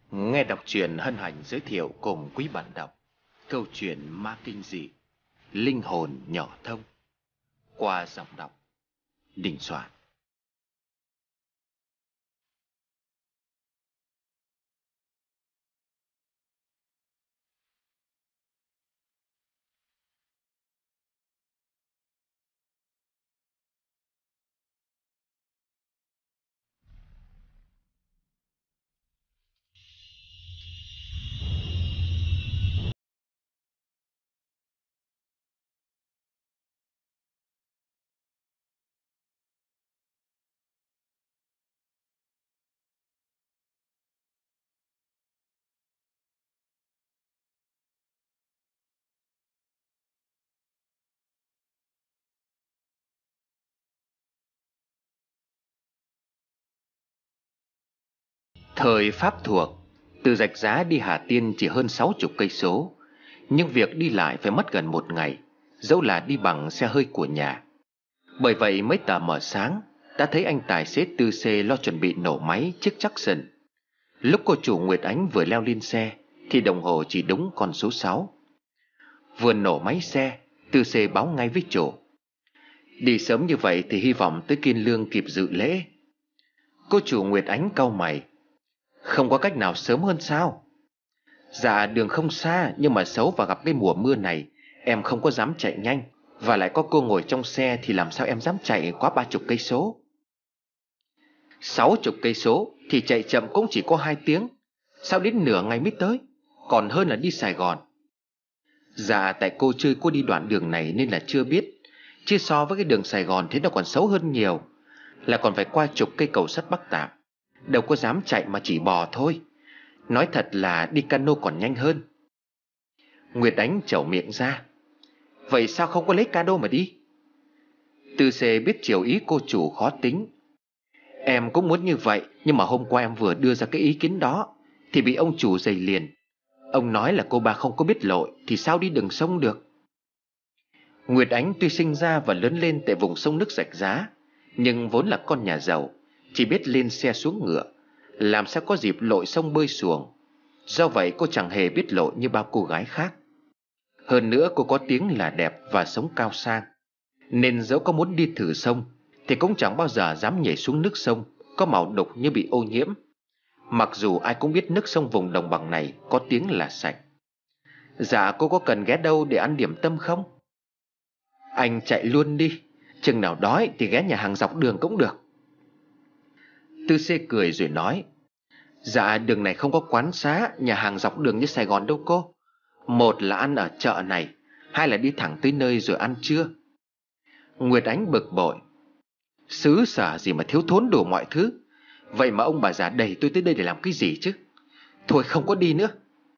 Nghe đọc truyện hân hạnh giới thiệu cùng quý bạn đọc câu chuyện ma kinh dị Linh hồn nhỏ thông qua giọng đọc Đình Soạn. Thời Pháp thuộc, từ Rạch Giá đi Hà Tiên chỉ hơn 60 cây số, nhưng việc đi lại phải mất gần một ngày, dẫu là đi bằng xe hơi của nhà. Bởi vậy mới tờ mờ sáng đã thấy anh tài xế tư xe lo chuẩn bị nổ máy chiếc Jackson. Lúc cô chủ Nguyệt Ánh vừa leo lên xe thì đồng hồ chỉ đúng con số 6. Vừa nổ máy xe, tư xe báo ngay với chủ: đi sớm như vậy thì hy vọng tới Kiên Lương kịp dự lễ. Cô chủ Nguyệt Ánh cau mày: không có cách nào sớm hơn sao? Dạ đường không xa, nhưng mà xấu và gặp cái mùa mưa này, em không có dám chạy nhanh. Và lại có cô ngồi trong xe thì làm sao em dám chạy quá 30 cây số. 60 cây số thì chạy chậm cũng chỉ có 2 tiếng. Sao đến nửa ngày mới tới? Còn hơn là đi Sài Gòn. Dạ tại cô chưa có đi đoạn đường này nên là chưa biết. Chứ so với cái đường Sài Gòn thế nó còn xấu hơn nhiều. Là còn phải qua chục cây cầu sắt Bắc Tạm. Đâu có dám chạy mà chỉ bò thôi. Nói thật là đi cano còn nhanh hơn. Nguyệt Ánh chẩu miệng ra: vậy sao không có lấy cano mà đi? Tư xê biết chiều ý cô chủ khó tính. Em cũng muốn như vậy, nhưng mà hôm qua em vừa đưa ra cái ý kiến đó thì bị ông chủ giày liền. Ông nói là cô ba không có biết lội thì sao đi đường sông được. Nguyệt Ánh tuy sinh ra và lớn lên tại vùng sông nước Rạch Giá, nhưng vốn là con nhà giàu, chỉ biết lên xe xuống ngựa, làm sao có dịp lội sông bơi xuồng. Do vậy cô chẳng hề biết lội như bao cô gái khác. Hơn nữa cô có tiếng là đẹp và sống cao sang, nên dẫu có muốn đi thử sông thì cũng chẳng bao giờ dám nhảy xuống nước sông có màu đục như bị ô nhiễm. Mặc dù ai cũng biết nước sông vùng đồng bằng này có tiếng là sạch. Dạ cô có cần ghé đâu để ăn điểm tâm không? Anh chạy luôn đi, chừng nào đói thì ghé nhà hàng dọc đường cũng được. Tư xê cười rồi nói: dạ đường này không có quán xá, nhà hàng dọc đường như Sài Gòn đâu cô. Một là ăn ở chợ này, hai là đi thẳng tới nơi rồi ăn trưa. Nguyệt Ánh bực bội: xứ sở gì mà thiếu thốn đủ mọi thứ. Vậy mà ông bà già đẩy tôi tới đây để làm cái gì chứ? Thôi không có đi nữa.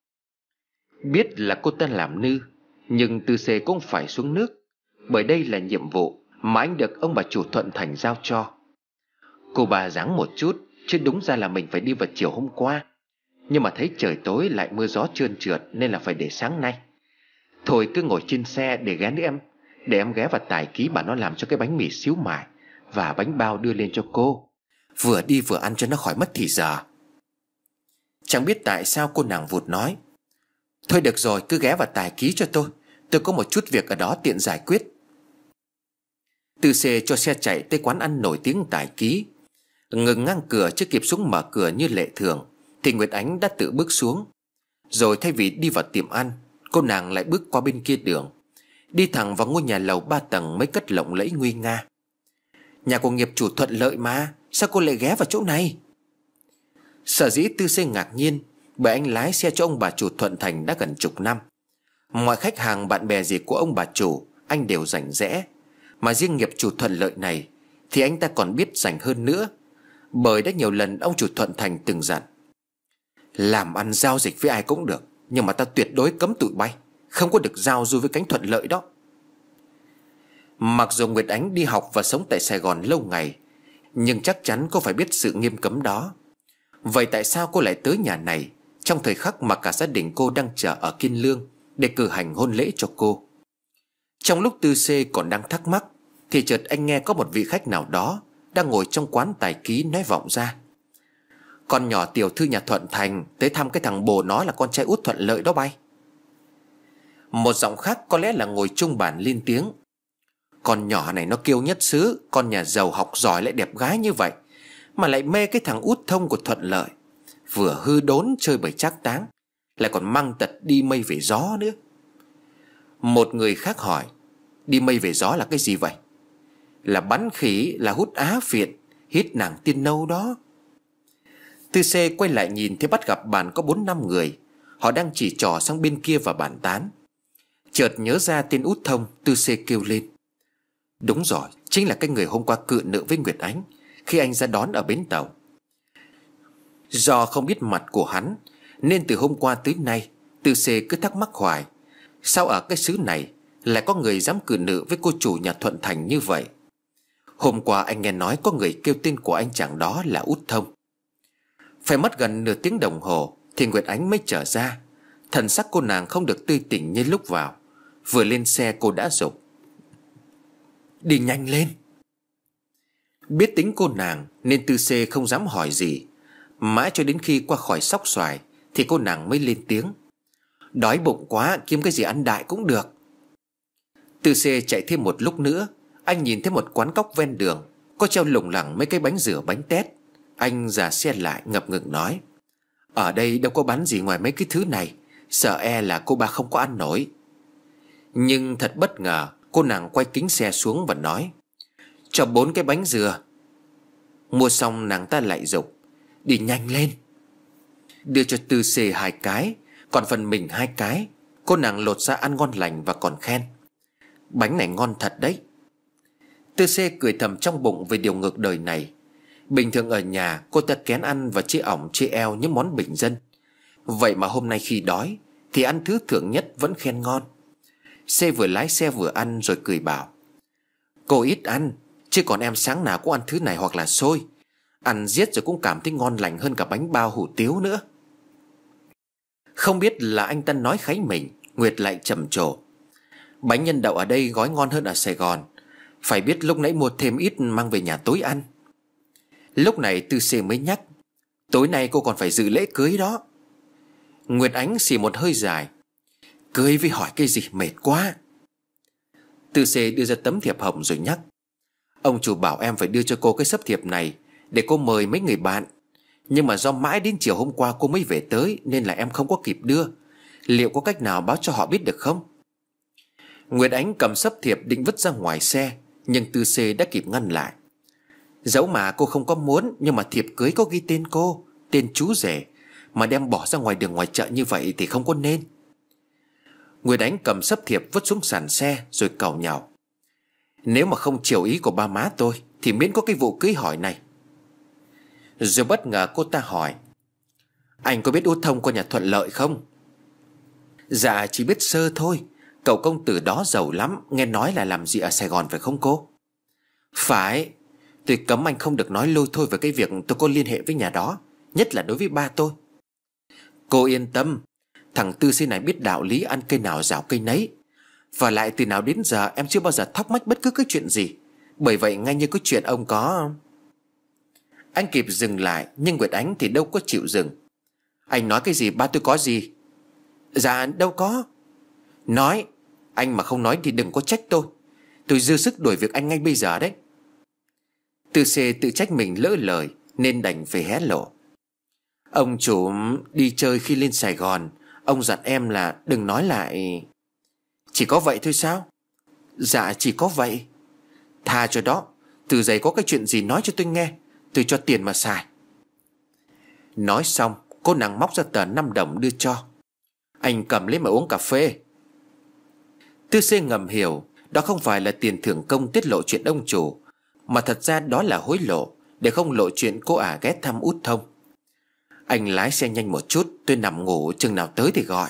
Biết là cô ta làm nư, nhưng Tư xê cũng phải xuống nước, bởi đây là nhiệm vụ mà anh được ông bà chủ Thuận Thành giao cho. Cô bà giáng một chút, chứ đúng ra là mình phải đi vào chiều hôm qua, nhưng mà thấy trời tối lại mưa gió trơn trượt nên là phải để sáng nay. Thôi cứ ngồi trên xe để ghé nữa em. Để em ghé vào Tài Ký bà nó làm cho cái bánh mì xíu mại và bánh bao đưa lên cho cô. Vừa đi vừa ăn cho nó khỏi mất thì giờ. Chẳng biết tại sao cô nàng vụt nói: thôi được rồi, cứ ghé vào Tài Ký cho tôi có một chút việc ở đó tiện giải quyết. Tư xê cho xe chạy tới quán ăn nổi tiếng Tài Ký. Ngừng ngang cửa chưa kịp xuống mở cửa như lệ thường thì Nguyệt Ánh đã tự bước xuống. Rồi thay vì đi vào tiệm ăn, cô nàng lại bước qua bên kia đường, đi thẳng vào ngôi nhà lầu 3 tầng mới cất lộng lẫy nguy nga. Nhà của nghiệp chủ Thuận Lợi mà, sao cô lại ghé vào chỗ này? Sở dĩ Tư xê ngạc nhiên bởi anh lái xe cho ông bà chủ Thuận Thành đã gần chục năm. Mọi khách hàng bạn bè gì của ông bà chủ anh đều rành rẽ, mà riêng nghiệp chủ Thuận Lợi này thì anh ta còn biết rành hơn nữa. Bởi đã nhiều lần ông chủ Thuận Thành từng dặn: làm ăn giao dịch với ai cũng được, nhưng mà ta tuyệt đối cấm tụi bay, không có được giao du với cánh Thuận Lợi đó. Mặc dù Nguyệt Ánh đi học và sống tại Sài Gòn lâu ngày, nhưng chắc chắn cô phải biết sự nghiêm cấm đó. Vậy tại sao cô lại tới nhà này trong thời khắc mà cả gia đình cô đang chờ ở Kiên Lương để cử hành hôn lễ cho cô? Trong lúc Tư xê còn đang thắc mắc thì chợt anh nghe có một vị khách nào đó đang ngồi trong quán Tài Ký nói vọng ra: Con nhỏ tiểu thư nhà Thuận Thành tới thăm cái thằng bồ nó là con trai út Thuận Lợi đó bay. Một giọng khác có lẽ là ngồi chung bàn lên tiếng: Con nhỏ này nó kiêu nhất xứ, con nhà giàu học giỏi lại đẹp gái như vậy mà lại mê cái thằng út thông của Thuận Lợi. Vừa hư đốn chơi bời trác táng, lại còn mang tật đi mây về gió nữa. Một người khác hỏi: Đi mây về gió là cái gì vậy? Là bắn khỉ, là hút á phiện, hít nàng tiên nâu đó. Tư Xê quay lại nhìn thấy bắt gặp bàn có 4-5 người. Họ đang chỉ trỏ sang bên kia và bàn tán. Chợt nhớ ra tên út thông, Tư Xê kêu lên: Đúng rồi, chính là cái người hôm qua cự nữ với Nguyệt Ánh khi anh ra đón ở bến tàu. Do không biết mặt của hắn nên từ hôm qua tới nay Tư Xê cứ thắc mắc hoài: Sao ở cái xứ này lại có người dám cự nữ với cô chủ nhà Thuận Thành như vậy? Hôm qua anh nghe nói có người kêu tên của anh chàng đó là út thông. Phải mất gần nửa tiếng đồng hồ thì Nguyệt Ánh mới trở ra. Thần sắc cô nàng không được tươi tỉnh như lúc vào. Vừa lên xe cô đã giục: Đi nhanh lên. Biết tính cô nàng nên Tư Xê không dám hỏi gì. Mãi cho đến khi qua khỏi Sóc Xoài thì cô nàng mới lên tiếng: Đói bụng quá, kiếm cái gì ăn đại cũng được. Tư Xê chạy thêm một lúc nữa. Anh nhìn thấy một quán cóc ven đường có treo lủng lẳng mấy cái bánh rửa bánh tét. Anh dà xe lại ngập ngừng nói: Ở đây đâu có bán gì ngoài mấy cái thứ này, sợ e là cô ba không có ăn nổi. Nhưng thật bất ngờ, cô nàng quay kính xe xuống và nói: Cho 4 cái bánh dừa. Mua xong nàng ta lại giục: Đi nhanh lên. Đưa cho Tư Xê 2 cái, còn phần mình 2 cái. Cô nàng lột ra ăn ngon lành và còn khen: Bánh này ngon thật đấy. Tư Xê cười thầm trong bụng về điều ngược đời này. Bình thường ở nhà cô ta kén ăn và chia ỏng chia eo những món bình dân. Vậy mà hôm nay khi đói thì ăn thứ thượng nhất vẫn khen ngon. Xê vừa lái xe vừa ăn rồi cười bảo: Cô ít ăn, chứ còn em sáng nào cũng ăn thứ này hoặc là xôi. Ăn giết rồi cũng cảm thấy ngon lành hơn cả bánh bao hủ tiếu nữa. Không biết là anh ta nói kháy mình, Nguyệt lại trầm trồ: Bánh nhân đậu ở đây gói ngon hơn ở Sài Gòn. Phải biết lúc nãy mua thêm ít mang về nhà tối ăn. Lúc này Tư Xê mới nhắc: Tối nay cô còn phải dự lễ cưới đó. Nguyệt Ánh xì một hơi dài: Cưới với hỏi cái gì, mệt quá. Tư Xê đưa ra tấm thiệp hồng rồi nhắc: Ông chủ bảo em phải đưa cho cô cái sấp thiệp này để cô mời mấy người bạn. Nhưng mà do mãi đến chiều hôm qua cô mới về tới nên là em không có kịp đưa. Liệu có cách nào báo cho họ biết được không? Nguyệt Ánh cầm sấp thiệp định vứt ra ngoài xe, nhưng Tư Xê đã kịp ngăn lại: Dẫu mà cô không có muốn, nhưng mà thiệp cưới có ghi tên cô, tên chú rể, mà đem bỏ ra ngoài đường ngoài chợ như vậy thì không có nên. Nguyệt Ánh cầm sấp thiệp vứt xuống sàn xe rồi càu nhàu: Nếu mà không chiều ý của ba má tôi thì miễn có cái vụ cưới hỏi này. Rồi bất ngờ cô ta hỏi: Anh có biết út thông của nhà Thuận Lợi không? Dạ chỉ biết sơ thôi. Cậu công tử đó giàu lắm, nghe nói là làm gì ở Sài Gòn phải không cô? Phải. Tôi cấm anh không được nói lôi thôi về cái việc tôi có liên hệ với nhà đó, nhất là đối với ba tôi. Cô yên tâm, thằng Tư Xê này biết đạo lý ăn cây nào rào cây nấy. Và lại từ nào đến giờ em chưa bao giờ thắc mắc bất cứ cái chuyện gì. Bởi vậy ngay như cái chuyện ông có... Anh kịp dừng lại, nhưng Nguyệt Ánh thì đâu có chịu dừng. Anh nói cái gì, ba tôi có gì? Dạ đâu có. Nói. Anh mà không nói thì đừng có trách tôi. Tôi dư sức đuổi việc anh ngay bây giờ đấy. Tư Xê tự trách mình lỡ lời nên đành phải hé lộ: Ông chủ đi chơi khi lên Sài Gòn, ông dặn em là đừng nói lại. Chỉ có vậy thôi sao? Dạ chỉ có vậy. Tha cho đó. Từ giày có cái chuyện gì nói cho tôi nghe, tôi cho tiền mà xài. Nói xong cô nàng móc ra tờ 5 đồng đưa cho. Anh cầm lấy mà uống cà phê. Tư Xê ngầm hiểu đó không phải là tiền thưởng công tiết lộ chuyện ông chủ, mà thật ra đó là hối lộ để không lộ chuyện cô ả ghé thăm út thông. Anh lái xe nhanh một chút, tôi nằm ngủ, chừng nào tới thì gọi.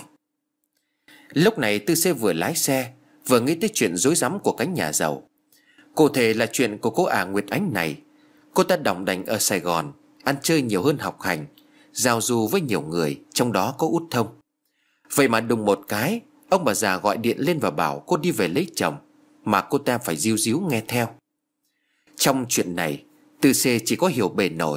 Lúc này Tư Xê vừa lái xe vừa nghĩ tới chuyện rối rắm của cánh nhà giàu. Cụ thể là chuyện của cô ả Nguyệt Ánh này. Cô ta đỏng đành ở Sài Gòn, ăn chơi nhiều hơn học hành, giao du với nhiều người, trong đó có út thông. Vậy mà đùng một cái, ông bà già gọi điện lên và bảo cô đi về lấy chồng, mà cô ta phải díu díu nghe theo. Trong chuyện này Tư Xê chỉ có hiểu bề nổi,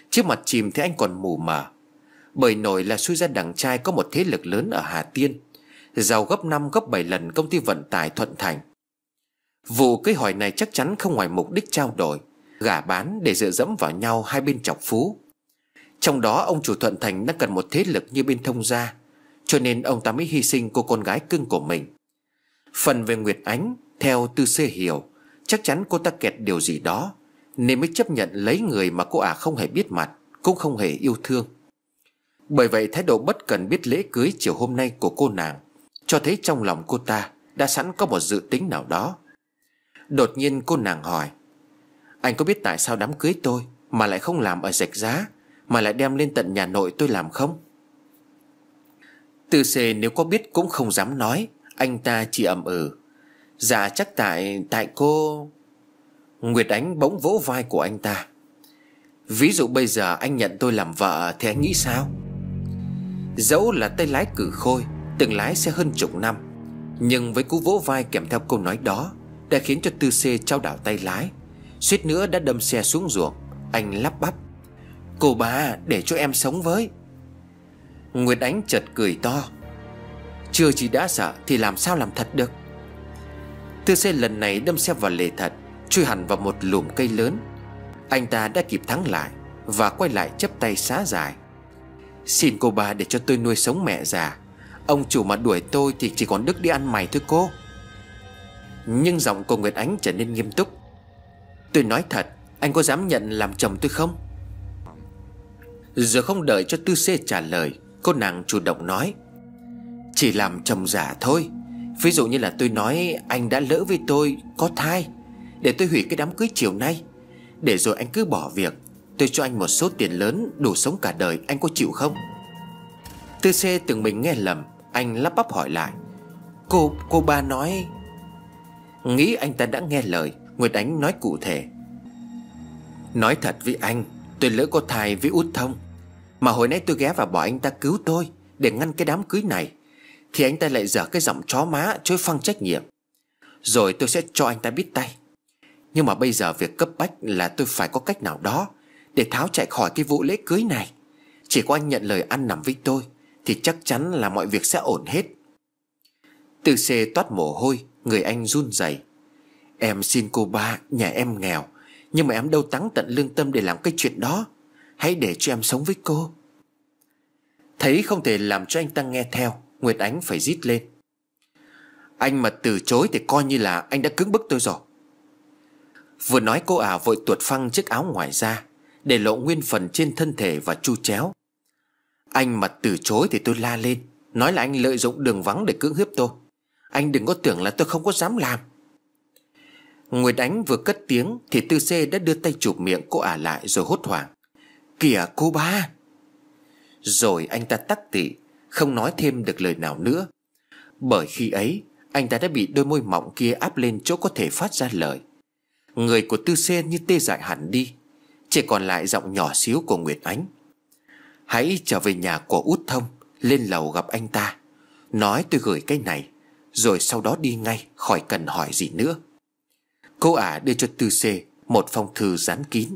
Trước mặt chìm thì anh còn mù mờ. Bởi nổi là suy ra đằng trai có một thế lực lớn ở Hà Tiên, giàu gấp 5 gấp 7 lần công ty vận tải Thuận Thành. Vụ cưới hỏi này chắc chắn không ngoài mục đích trao đổi, gả bán để dựa dẫm vào nhau hai bên chọc phú. Trong đó ông chủ Thuận Thành đang cần một thế lực như bên Thông gia, cho nên ông ta mới hy sinh cô con gái cưng của mình. Phần về Nguyệt Ánh, theo Tư C hiểu, chắc chắn cô ta kẹt điều gì đó, nên mới chấp nhận lấy người mà cô ả không hề biết mặt, cũng không hề yêu thương. Bởi vậy thái độ bất cần biết lễ cưới chiều hôm nay của cô nàng cho thấy trong lòng cô ta đã sẵn có một dự tính nào đó. Đột nhiên cô nàng hỏi: anh có biết tại sao đám cưới tôi mà lại không làm ở Rạch Giá, mà lại đem lên tận nhà nội tôi làm không? Tư C nếu có biết cũng không dám nói. Anh ta chỉ ậm ừ: dạ chắc tại cô... Nguyệt Ánh bỗng vỗ vai của anh ta: ví dụ bây giờ anh nhận tôi làm vợ thì anh nghĩ sao? Dẫu là tay lái cử khôi, từng lái xe hơn chục năm, nhưng với cú vỗ vai kèm theo câu nói đó đã khiến cho Tư C chao đảo tay lái, suýt nữa đã đâm xe xuống ruộng. Anh lắp bắp: cô bà, để cho em sống với. Nguyệt Ánh chợt cười to: chưa chỉ đã sợ thì làm sao làm thật được. Tư C lần này đâm xe vào lề thật, chui hẳn vào một lùm cây lớn. Anh ta đã kịp thắng lại và quay lại chắp tay xá dài: xin cô bà để cho tôi nuôi sống mẹ già. Ông chủ mà đuổi tôi thì chỉ còn đức đi ăn mày thôi cô. Nhưng giọng của Nguyệt Ánh trở nên nghiêm túc: tôi nói thật, anh có dám nhận làm chồng tôi không? Rồi không đợi cho Tư C trả lời, cô nàng chủ động nói: chỉ làm chồng giả thôi. Ví dụ như là tôi nói anh đã lỡ với tôi, có thai, để tôi hủy cái đám cưới chiều nay, để rồi anh cứ bỏ việc, tôi cho anh một số tiền lớn đủ sống cả đời, anh có chịu không? Tư C tưởng mình nghe lầm, anh lắp bắp hỏi lại: cô ba nói... Nghĩ anh ta đã nghe lời, Nguyệt Ánh nói cụ thể: nói thật với anh, tôi lỡ có thai với Út Thông, mà hồi nãy tôi ghé vào bảo anh ta cứu tôi để ngăn cái đám cưới này, thì anh ta lại dở cái giọng chó má chối phăng trách nhiệm. Rồi tôi sẽ cho anh ta biết tay. Nhưng mà bây giờ việc cấp bách là tôi phải có cách nào đó để tháo chạy khỏi cái vụ lễ cưới này. Chỉ có anh nhận lời ăn nằm với tôi thì chắc chắn là mọi việc sẽ ổn hết. Tư C toát mồ hôi, người anh run rẩy: em xin cô ba, nhà em nghèo, nhưng mà em đâu tắng tận lương tâm để làm cái chuyện đó. Hãy để cho em sống với cô. Thấy không thể làm cho anh ta nghe theo, Nguyệt Ánh phải rít lên: anh mà từ chối thì coi như là anh đã cưỡng bức tôi rồi. Vừa nói cô ả vội tuột phăng chiếc áo ngoài ra, để lộ nguyên phần trên thân thể và chu chéo. Anh mà từ chối thì tôi la lên, nói là anh lợi dụng đường vắng để cưỡng hiếp tôi. Anh đừng có tưởng là tôi không có dám làm. Nguyệt Ánh vừa cất tiếng thì Tư C đã đưa tay chụp miệng cô ả lại rồi hốt hoảng: kìa cô ba. Rồi anh ta tắc tị, không nói thêm được lời nào nữa. Bởi khi ấy anh ta đã bị đôi môi mọng kia áp lên chỗ có thể phát ra lời. Người của Tư C như tê dại hẳn đi, chỉ còn lại giọng nhỏ xíu của Nguyệt Ánh: hãy trở về nhà của Út Thông, lên lầu gặp anh ta, nói tôi gửi cái này, rồi sau đó đi ngay, khỏi cần hỏi gì nữa. Cô ả đưa cho Tư C một phong thư dán kín.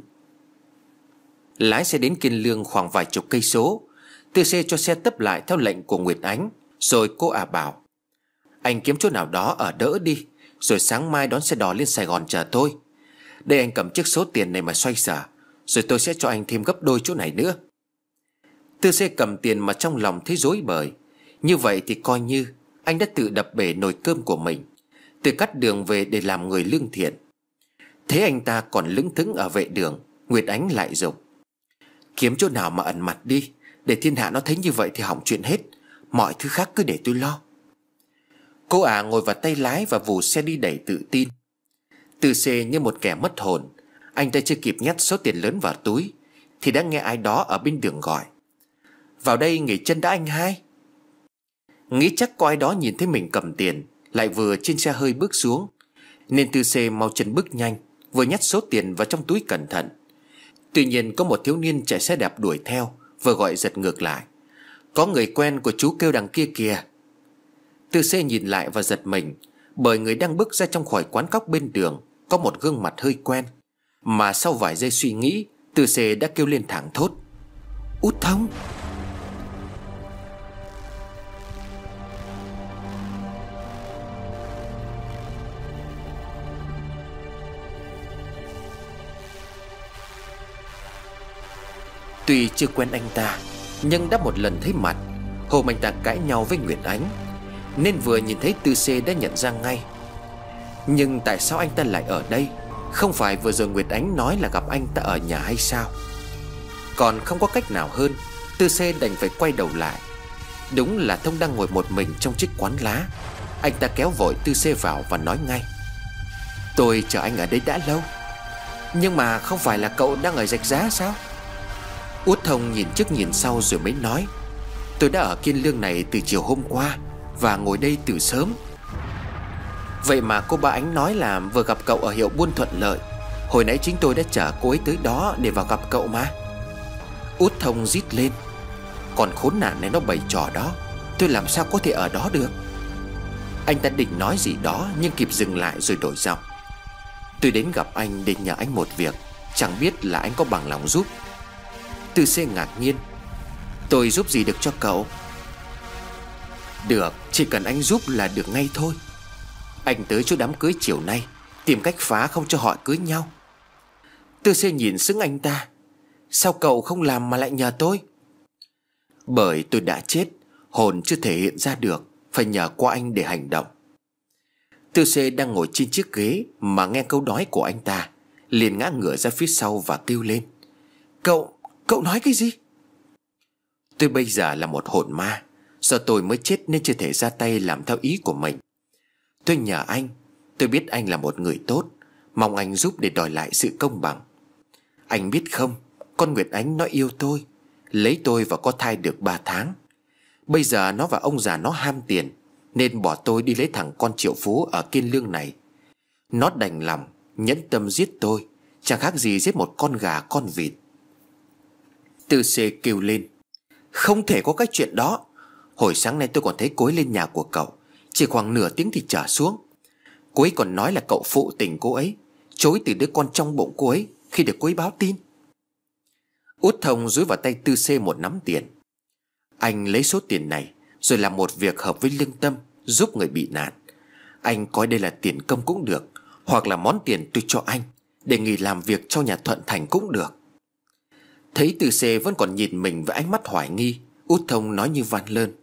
Lái xe đến Kiên Lương khoảng vài chục cây số. Tư C cho xe tấp lại theo lệnh của Nguyệt Ánh. Rồi cô ả bảo: anh kiếm chỗ nào đó ở đỡ đi, rồi sáng mai đón xe đò lên Sài Gòn chờ tôi. Đây anh cầm chiếc số tiền này mà xoay sở, rồi tôi sẽ cho anh thêm gấp đôi chỗ này nữa. Tư C cầm tiền mà trong lòng thấy rối bời. Như vậy thì coi như anh đã tự đập bể nồi cơm của mình, tự cắt đường về để làm người lương thiện. Thế anh ta còn lững thững ở vệ đường, Nguyệt Ánh lại giục: kiếm chỗ nào mà ẩn mặt đi, để thiên hạ nó thấy như vậy thì hỏng chuyện hết. Mọi thứ khác cứ để tôi lo. Cô ả ngồi vào tay lái và vù xe đi đầy tự tin. Tư C như một kẻ mất hồn. Anh ta chưa kịp nhét số tiền lớn vào túi thì đã nghe ai đó ở bên đường gọi: vào đây nghỉ chân đã anh hai. Nghĩ chắc có ai đó nhìn thấy mình cầm tiền, lại vừa trên xe hơi bước xuống, nên Tư C mau chân bước nhanh, vừa nhét số tiền vào trong túi cẩn thận. Tuy nhiên có một thiếu niên chạy xe đạp đuổi theo, vừa gọi giật ngược lại: có người quen của chú kêu đằng kia kìa. Tư C nhìn lại và giật mình, bởi người đang bước ra trong khỏi quán cóc bên đường có một gương mặt hơi quen. Mà sau vài giây suy nghĩ, Tư Xê đã kêu lên thảng thốt: Út Thông! Tuy chưa quen anh ta, nhưng đã một lần thấy mặt hôm anh ta cãi nhau với Nguyệt Ánh, nên vừa nhìn thấy Tư Xê đã nhận ra ngay. Nhưng tại sao anh ta lại ở đây? Không phải vừa rồi Nguyệt Ánh nói là gặp anh ta ở nhà hay sao? Còn không có cách nào hơn, Tư Xê đành phải quay đầu lại. Đúng là Thông đang ngồi một mình trong chiếc quán lá. Anh ta kéo vội Tư Xê vào và nói ngay: Tôi chờ anh ở đây đã lâu. Nhưng mà không phải là cậu đang ở Rạch Giá sao? Út Thông nhìn trước nhìn sau rồi mới nói: Tôi đã ở Kiên Lương này từ chiều hôm qua và ngồi đây từ sớm. Vậy mà cô ba Ánh nói là vừa gặp cậu ở hiệu buôn Thuận Lợi. Hồi nãy chính tôi đã chở cô ấy tới đó để vào gặp cậu mà. Út Thông rít lên: Còn khốn nạn này nó bày trò đó, tôi làm sao có thể ở đó được? Anh ta định nói gì đó nhưng kịp dừng lại rồi đổi giọng: Tôi đến gặp anh để nhờ anh một việc, chẳng biết là anh có bằng lòng giúp. Tư Xê ngạc nhiên: Tôi giúp gì được cho cậu? Được, chỉ cần anh giúp là được ngay thôi. Anh tới chỗ đám cưới chiều nay, tìm cách phá không cho họ cưới nhau. Tư Xê nhìn sững anh ta: Sao cậu không làm mà lại nhờ tôi? Bởi tôi đã chết, hồn chưa thể hiện ra được, phải nhờ qua anh để hành động. Tư Xê đang ngồi trên chiếc ghế mà nghe câu nói của anh ta, liền ngã ngửa ra phía sau và kêu lên: Cậu nói cái gì? Tôi bây giờ là một hồn ma, do tôi mới chết nên chưa thể ra tay làm theo ý của mình. Tôi nhờ anh, tôi biết anh là một người tốt, mong anh giúp để đòi lại sự công bằng. Anh biết không, con Nguyệt Ánh nó yêu tôi, lấy tôi và có thai được 3 tháng. Bây giờ nó và ông già nó ham tiền, nên bỏ tôi đi lấy thằng con triệu phú ở Kiên Lương này. Nó đành lòng, nhẫn tâm giết tôi, chẳng khác gì giết một con gà con vịt. Tư Xê kêu lên: Không thể có cái chuyện đó. Hồi sáng nay tôi còn thấy cô ấy lên nhà của cậu, chỉ khoảng nửa tiếng thì trở xuống. Cô ấy còn nói là cậu phụ tình cô ấy, chối từ đứa con trong bụng cô ấy khi được cô ấy báo tin. Út Thông dúi vào tay Tư Xê một nắm tiền: Anh lấy số tiền này rồi làm một việc hợp với lương tâm, giúp người bị nạn. Anh coi đây là tiền công cũng được, hoặc là món tiền tôi cho anh để nghỉ làm việc cho nhà Thuận Thành cũng được. Thấy Tư Xê vẫn còn nhìn mình với ánh mắt hoài nghi, Út Thông nói như van lơn: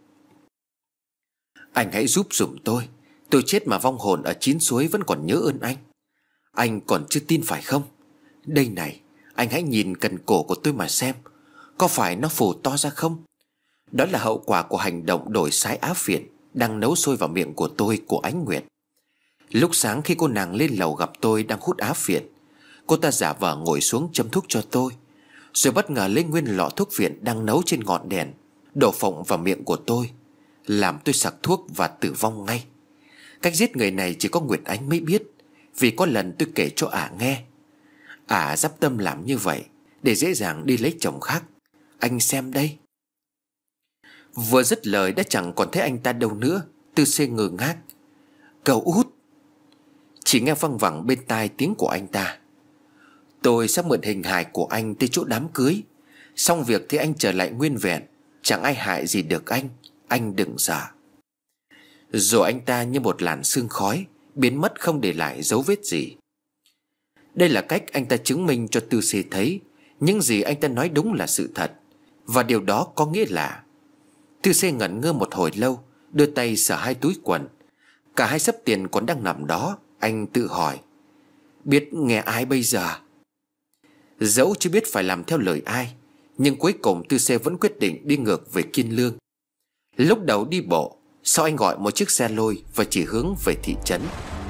Anh hãy giúp giùm tôi chết mà vong hồn ở Chín Suối vẫn còn nhớ ơn anh. Anh còn chưa tin phải không? Đây này, anh hãy nhìn cần cổ của tôi mà xem, có phải nó phù to ra không? Đó là hậu quả của hành động đổi sái á phiện đang nấu sôi vào miệng của tôi, của Ánh Nguyệt. Lúc sáng khi cô nàng lên lầu gặp tôi đang hút á phiện, cô ta giả vờ ngồi xuống châm thuốc cho tôi, rồi bất ngờ lấy nguyên lọ thuốc phiện đang nấu trên ngọn đèn, đổ phộng vào miệng của tôi, làm tôi sặc thuốc và tử vong ngay. Cách giết người này chỉ có Nguyệt Ánh mới biết, vì có lần tôi kể cho ả nghe. Ả dắp tâm làm như vậy để dễ dàng đi lấy chồng khác. Anh xem đây. Vừa dứt lời đã chẳng còn thấy anh ta đâu nữa. Tư Xê ngơ ngác: Cậu Út! Chỉ nghe văng vẳng bên tai tiếng của anh ta: Tôi sẽ mượn hình hài của anh tới chỗ đám cưới, xong việc thì anh trở lại nguyên vẹn, chẳng ai hại gì được anh đừng sợ. Rồi anh ta như một làn sương khói biến mất không để lại dấu vết gì. Đây là cách anh ta chứng minh cho Tư Xê thấy những gì anh ta nói đúng là sự thật. Và điều đó có nghĩa là... Tư Xê ngẩn ngơ một hồi lâu, đưa tay sờ hai túi quần. Cả hai xấp tiền còn đang nằm đó. Anh tự hỏi: biết nghe ai bây giờ? Dẫu chưa biết phải làm theo lời ai, nhưng cuối cùng Tư Xê vẫn quyết định đi ngược về Kiên Lương. Lúc đầu đi bộ, sau anh gọi một chiếc xe lôi và chỉ hướng về thị trấn.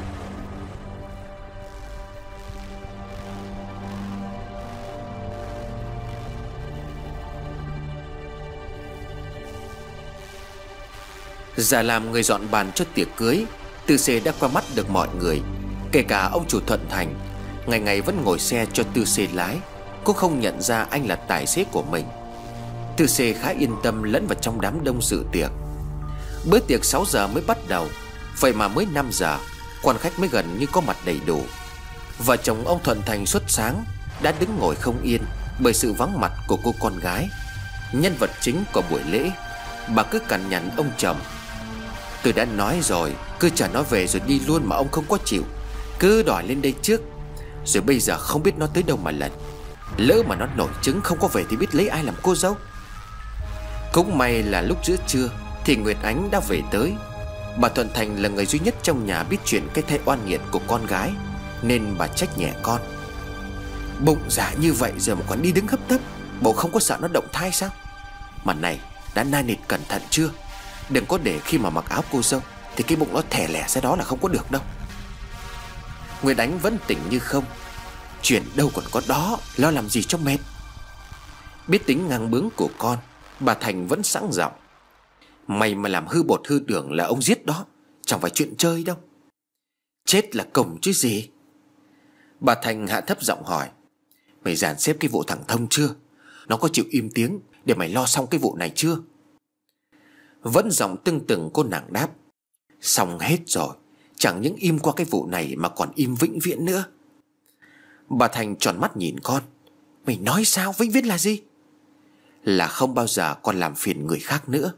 Giả làm người dọn bàn cho tiệc cưới, Tư Xê đã qua mắt được mọi người, kể cả ông chủ Thuận Thành. Ngày ngày vẫn ngồi xe cho Tư Xê lái, cũng không nhận ra anh là tài xế của mình. Tư Xê khá yên tâm lẫn vào trong đám đông dự tiệc. Bữa tiệc 6 giờ mới bắt đầu, vậy mà mới 5 giờ quan khách mới gần như có mặt đầy đủ. Vợ chồng ông Thuận Thành suốt sáng đã đứng ngồi không yên, bởi sự vắng mặt của cô con gái, nhân vật chính của buổi lễ. Bà cứ cằn nhằn ông chồng: "Tôi đã nói rồi, cứ chờ nó về rồi đi luôn mà ông không có chịu. Cứ đòi lên đây trước, rồi bây giờ không biết nó tới đâu mà lần. Lỡ mà nó nổi trứng không có về thì biết lấy ai làm cô dâu." Cũng may là lúc giữa trưa thì Nguyệt Ánh đã về tới. Bà Thuận Thành là người duy nhất trong nhà biết chuyện cái thai oan nghiệt của con gái, nên bà trách nhẹ con: "Bụng dạ như vậy giờ mà còn đi đứng hấp tấp, bộ không có sợ nó động thai sao? Mà này, đã nai nịt cẩn thận chưa? Đừng có để khi mà mặc áo cô dâu thì cái bụng nó thè lẻ ra đó là không có được đâu." Nguyệt Ánh vẫn tỉnh như không: "Chuyện đâu còn có đó, lo làm gì cho mệt." Biết tính ngang bướng của con, bà Thành vẫn sẵn giọng: "Mày mà làm hư bột hư tưởng là ông giết đó, chẳng phải chuyện chơi đâu. Chết là cổng chứ gì." Bà Thành hạ thấp giọng hỏi: "Mày dàn xếp cái vụ thằng Thông chưa? Nó có chịu im tiếng để mày lo xong cái vụ này chưa?" Vẫn giọng tưng từng cô nàng đáp: "Xong hết rồi. Chẳng những im qua cái vụ này mà còn im vĩnh viễn nữa." Bà Thành tròn mắt nhìn con: "Mày nói sao? Vĩnh viễn là gì?" "Là không bao giờ con làm phiền người khác nữa."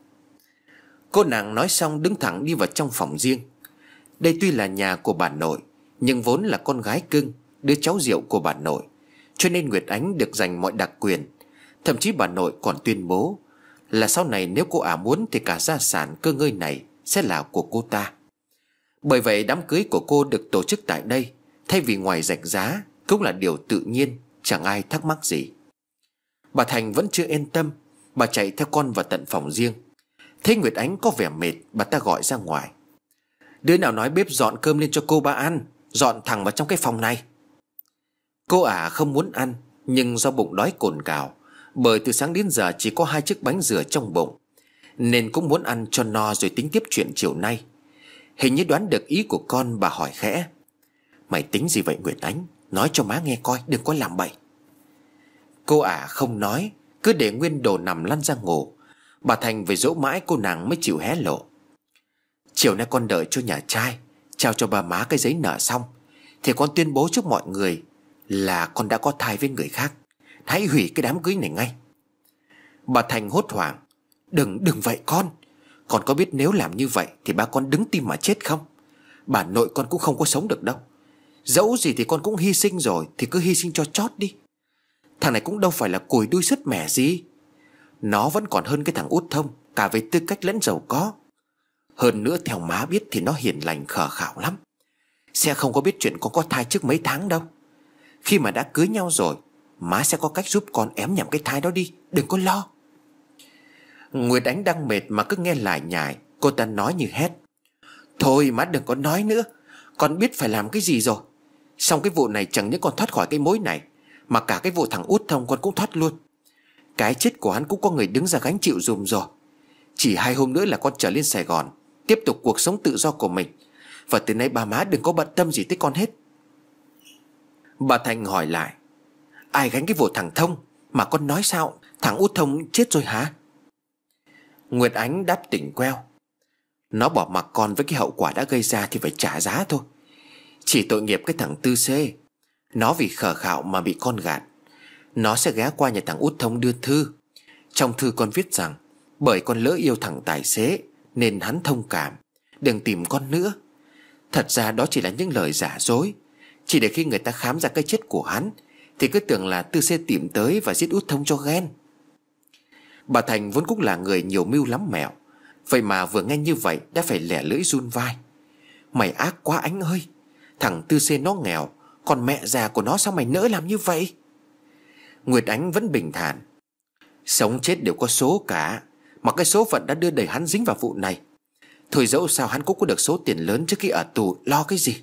Cô nàng nói xong đứng thẳng đi vào trong phòng riêng. Đây tuy là nhà của bà nội, nhưng vốn là con gái cưng, đứa cháu rượu của bà nội, cho nên Nguyệt Ánh được dành mọi đặc quyền. Thậm chí bà nội còn tuyên bố là sau này nếu cô ả muốn thì cả gia sản cơ ngơi này sẽ là của cô ta. Bởi vậy đám cưới của cô được tổ chức tại đây, thay vì ngoài rạch giá, cũng là điều tự nhiên, chẳng ai thắc mắc gì. Bà Thành vẫn chưa yên tâm. Bà chạy theo con vào tận phòng riêng. Thấy Nguyệt Ánh có vẻ mệt, bà ta gọi ra ngoài: "Đứa nào nói bếp dọn cơm lên cho cô ba ăn, dọn thẳng vào trong cái phòng này." Cô ả không muốn ăn, nhưng do bụng đói cồn cào, bởi từ sáng đến giờ chỉ có 2 chiếc bánh dừa trong bụng, nên cũng muốn ăn cho no rồi tính tiếp chuyện chiều nay. Hình như đoán được ý của con, bà hỏi khẽ: "Mày tính gì vậy Nguyệt Ánh? Nói cho má nghe coi, đừng có làm bậy." Cô ả không nói, cứ để nguyên đồ nằm lăn ra ngủ. Bà Thành phải dỗ mãi cô nàng mới chịu hé lộ: "Chiều nay con đợi cho nhà trai trao cho bà má cái giấy nợ xong thì con tuyên bố trước mọi người là con đã có thai với người khác. Hãy hủy cái đám cưới này ngay." Bà Thành hốt hoảng: Đừng vậy con. Con có biết nếu làm như vậy thì ba con đứng tim mà chết không? Bà nội con cũng không có sống được đâu. Dẫu gì thì con cũng hy sinh rồi thì cứ hy sinh cho chót đi. Thằng này cũng đâu phải là cùi đuôi sứt mẻ gì. Nó vẫn còn hơn cái thằng Út Thông, cả về tư cách lẫn giàu có. Hơn nữa theo má biết thì nó hiền lành khờ khạo lắm. Sẽ không có biết chuyện con có thai trước mấy tháng đâu. Khi mà đã cưới nhau rồi, má sẽ có cách giúp con ém nhầm cái thai đó đi. Đừng có lo." Nguyệt Ánh đang mệt mà cứ nghe lải nhải. Cô ta nói như hét: "Thôi má đừng có nói nữa. Con biết phải làm cái gì rồi. Xong cái vụ này chẳng những con thoát khỏi cái mối này, mà cả cái vụ thằng Út Thông con cũng thoát luôn. Cái chết của hắn cũng có người đứng ra gánh chịu dùm rồi. Chỉ 2 hôm nữa là con trở lên Sài Gòn, tiếp tục cuộc sống tự do của mình. Và từ nay ba má đừng có bận tâm gì tới con hết." Bà Thành hỏi lại: "Ai gánh cái vụ thằng Thông? Mà con nói sao? Thằng Út Thông chết rồi hả?" Nguyệt Ánh đáp tỉnh queo: "Nó bỏ mặc con với cái hậu quả đã gây ra thì phải trả giá thôi. Chỉ tội nghiệp cái thằng Tư C. Nó vì khờ khạo mà bị con gạt. Nó sẽ ghé qua nhà thằng Út Thông đưa thư. Trong thư con viết rằng bởi con lỡ yêu thằng tài xế nên hắn thông cảm, đừng tìm con nữa. Thật ra đó chỉ là những lời giả dối, chỉ để khi người ta khám ra cái chết của hắn thì cứ tưởng là Tư C tìm tới và giết Út Thông cho ghen." Bà Thành vốn cũng là người nhiều mưu lắm mẹo, vậy mà vừa nghe như vậy đã phải lẻ lưỡi run vai: "Mày ác quá Ánh ơi. Thằng Tư C nó nghèo, còn mẹ già của nó sao mày nỡ làm như vậy?" Nguyệt Ánh vẫn bình thản: "Sống chết đều có số cả, mà cái số phận đã đưa đẩy hắn dính vào vụ này. Thôi dẫu sao hắn cũng có được số tiền lớn trước khi ở tù, lo cái gì."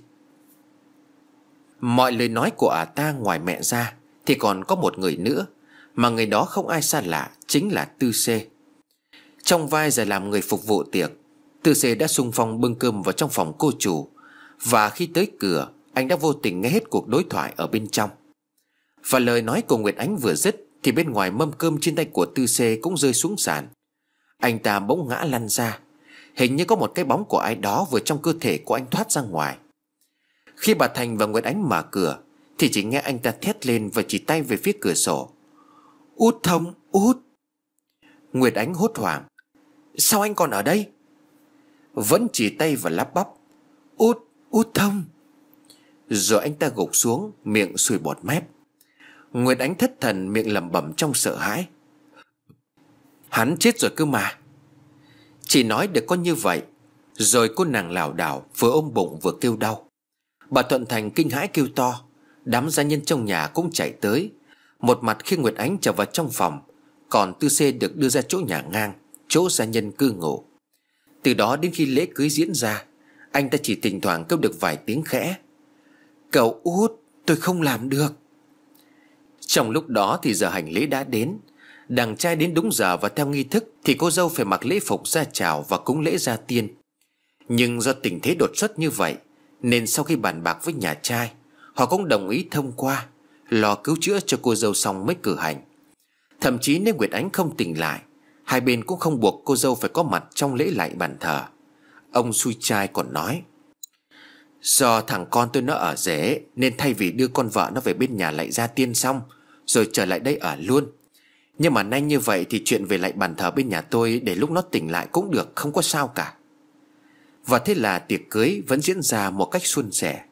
Mọi lời nói của ả ta ngoài mẹ ra thì còn có một người nữa, mà người đó không ai xa lạ, chính là Tư C. Trong vai giờ làm người phục vụ tiệc, Tư C đã xung phong bưng cơm vào trong phòng cô chủ. Và khi tới cửa, anh đã vô tình nghe hết cuộc đối thoại ở bên trong. Và lời nói của Nguyệt Ánh vừa dứt thì bên ngoài mâm cơm trên tay của Tư C cũng rơi xuống sàn. Anh ta bỗng ngã lăn ra. Hình như có một cái bóng của ai đó vừa trong cơ thể của anh thoát ra ngoài. Khi bà Thành và Nguyệt Ánh mở cửa thì chỉ nghe anh ta thét lên và chỉ tay về phía cửa sổ. Út Thông, út. Nguyệt Ánh hốt hoảng. Sao anh còn ở đây? Vẫn chỉ tay và lắp bắp. Út Thông. Rồi anh ta gục xuống, miệng sùi bọt mép. Nguyệt Ánh thất thần, miệng lẩm bẩm trong sợ hãi. Hắn chết rồi cơ mà. Chỉ nói được có như vậy, rồi cô nàng lảo đảo vừa ôm bụng vừa kêu đau. Bà Thuận Thành kinh hãi kêu to. Đám gia nhân trong nhà cũng chạy tới. Một mặt khi Nguyệt Ánh trở vào trong phòng, còn Tư Xê được đưa ra chỗ nhà ngang, chỗ gia nhân cư ngụ. Từ đó đến khi lễ cưới diễn ra, anh ta chỉ thỉnh thoảng kêu được vài tiếng khẽ. Cậu út, tôi không làm được. Trong lúc đó thì giờ hành lễ đã đến. Đàn trai đến đúng giờ và theo nghi thức thì cô dâu phải mặc lễ phục ra chào và cúng lễ gia tiên. Nhưng do tình thế đột xuất như vậy, nên sau khi bàn bạc với nhà trai, họ cũng đồng ý thông qua, lo cứu chữa cho cô dâu xong mới cử hành. Thậm chí nếu Nguyệt Ánh không tỉnh lại, hai bên cũng không buộc cô dâu phải có mặt trong lễ lạy bàn thờ. Ông xui trai còn nói, do thằng con tôi nó ở rể, nên thay vì đưa con vợ nó về bên nhà lạy gia tiên xong rồi trở lại đây ở luôn, nhưng mà nay như vậy thì chuyện về lạy bàn thờ bên nhà tôi để lúc nó tỉnh lại cũng được, không có sao cả. Và thế là tiệc cưới vẫn diễn ra một cách suôn sẻ.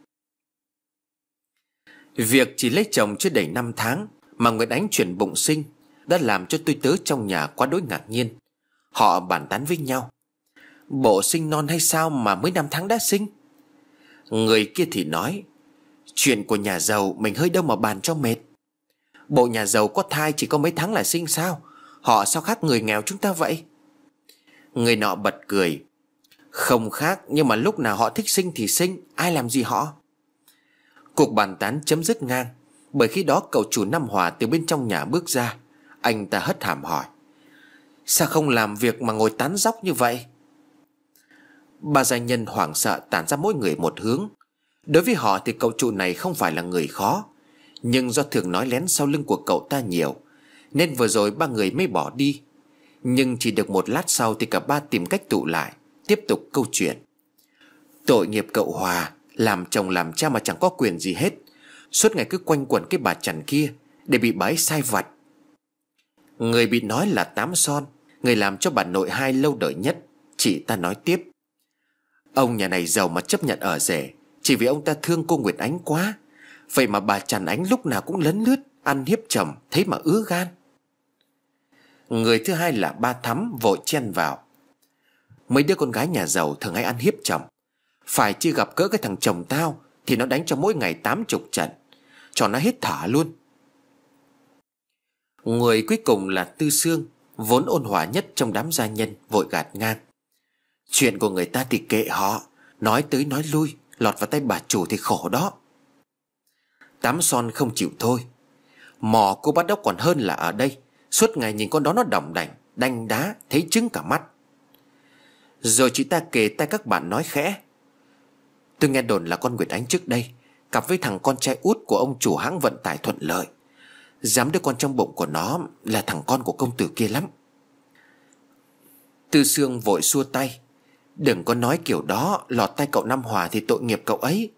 Việc chỉ lấy chồng chưa đầy 5 tháng mà Nguyệt Ánh chuyển bụng sinh đã làm cho tôi tớ trong nhà quá đỗi ngạc nhiên. Họ bàn tán với nhau, bộ sinh non hay sao mà mới 5 tháng đã sinh? Người kia thì nói, chuyện của nhà giàu mình hơi đâu mà bàn cho mệt. Bộ nhà giàu có thai chỉ có mấy tháng là sinh sao? Họ sao khác người nghèo chúng ta vậy? Người nọ bật cười, không khác, nhưng mà lúc nào họ thích sinh thì sinh, ai làm gì họ. Cuộc bàn tán chấm dứt ngang, bởi khi đó cậu chủ Nam Hòa từ bên trong nhà bước ra. Anh ta hất hàm hỏi, sao không làm việc mà ngồi tán dóc như vậy? Ba gia nhân hoảng sợ tản ra mỗi người một hướng. Đối với họ thì cậu chủ này không phải là người khó, nhưng do thường nói lén sau lưng của cậu ta nhiều, nên vừa rồi ba người mới bỏ đi. Nhưng chỉ được một lát sau thì cả ba tìm cách tụ lại, tiếp tục câu chuyện. Tội nghiệp cậu Hòa, làm chồng làm cha mà chẳng có quyền gì hết, suốt ngày cứ quanh quẩn cái bà chằn kia để bị bà ấy sai vặt. Người bị nói là Tám Son, người làm cho bà nội hai lâu đời nhất. Chị ta nói tiếp, ông nhà này giàu mà chấp nhận ở rể chỉ vì ông ta thương cô Nguyệt Ánh quá. Vậy mà bà Trần Ánh lúc nào cũng lấn lướt ăn hiếp chồng, thấy mà ứa gan. Người thứ hai là ba Thắm vội chen vào, mấy đứa con gái nhà giàu thường hay ăn hiếp chồng, phải chi gặp cỡ cái thằng chồng tao thì nó đánh cho mỗi ngày 80 trận, cho nó hết thở luôn. Người cuối cùng là Tư Sương, vốn ôn hòa nhất trong đám gia nhân, vội gạt ngang, chuyện của người ta thì kệ họ, nói tới nói lui lọt vào tay bà chủ thì khổ đó. Tám Son không chịu thôi, mò cô bắt đốc còn hơn là ở đây, suốt ngày nhìn con đó nó đỏng đảnh đanh đá thấy trứng cả mắt. Rồi chị ta kề tay các bạn nói khẽ, tôi nghe đồn là con Nguyệt Ánh trước đây cặp với thằng con trai út của ông chủ hãng vận tải Thuận Lợi. Dám đứa con trong bụng của nó là thằng con của công tử kia lắm. Tư Sương vội xua tay, đừng có nói kiểu đó, lọt tay cậu Nam Hòa thì tội nghiệp cậu ấy.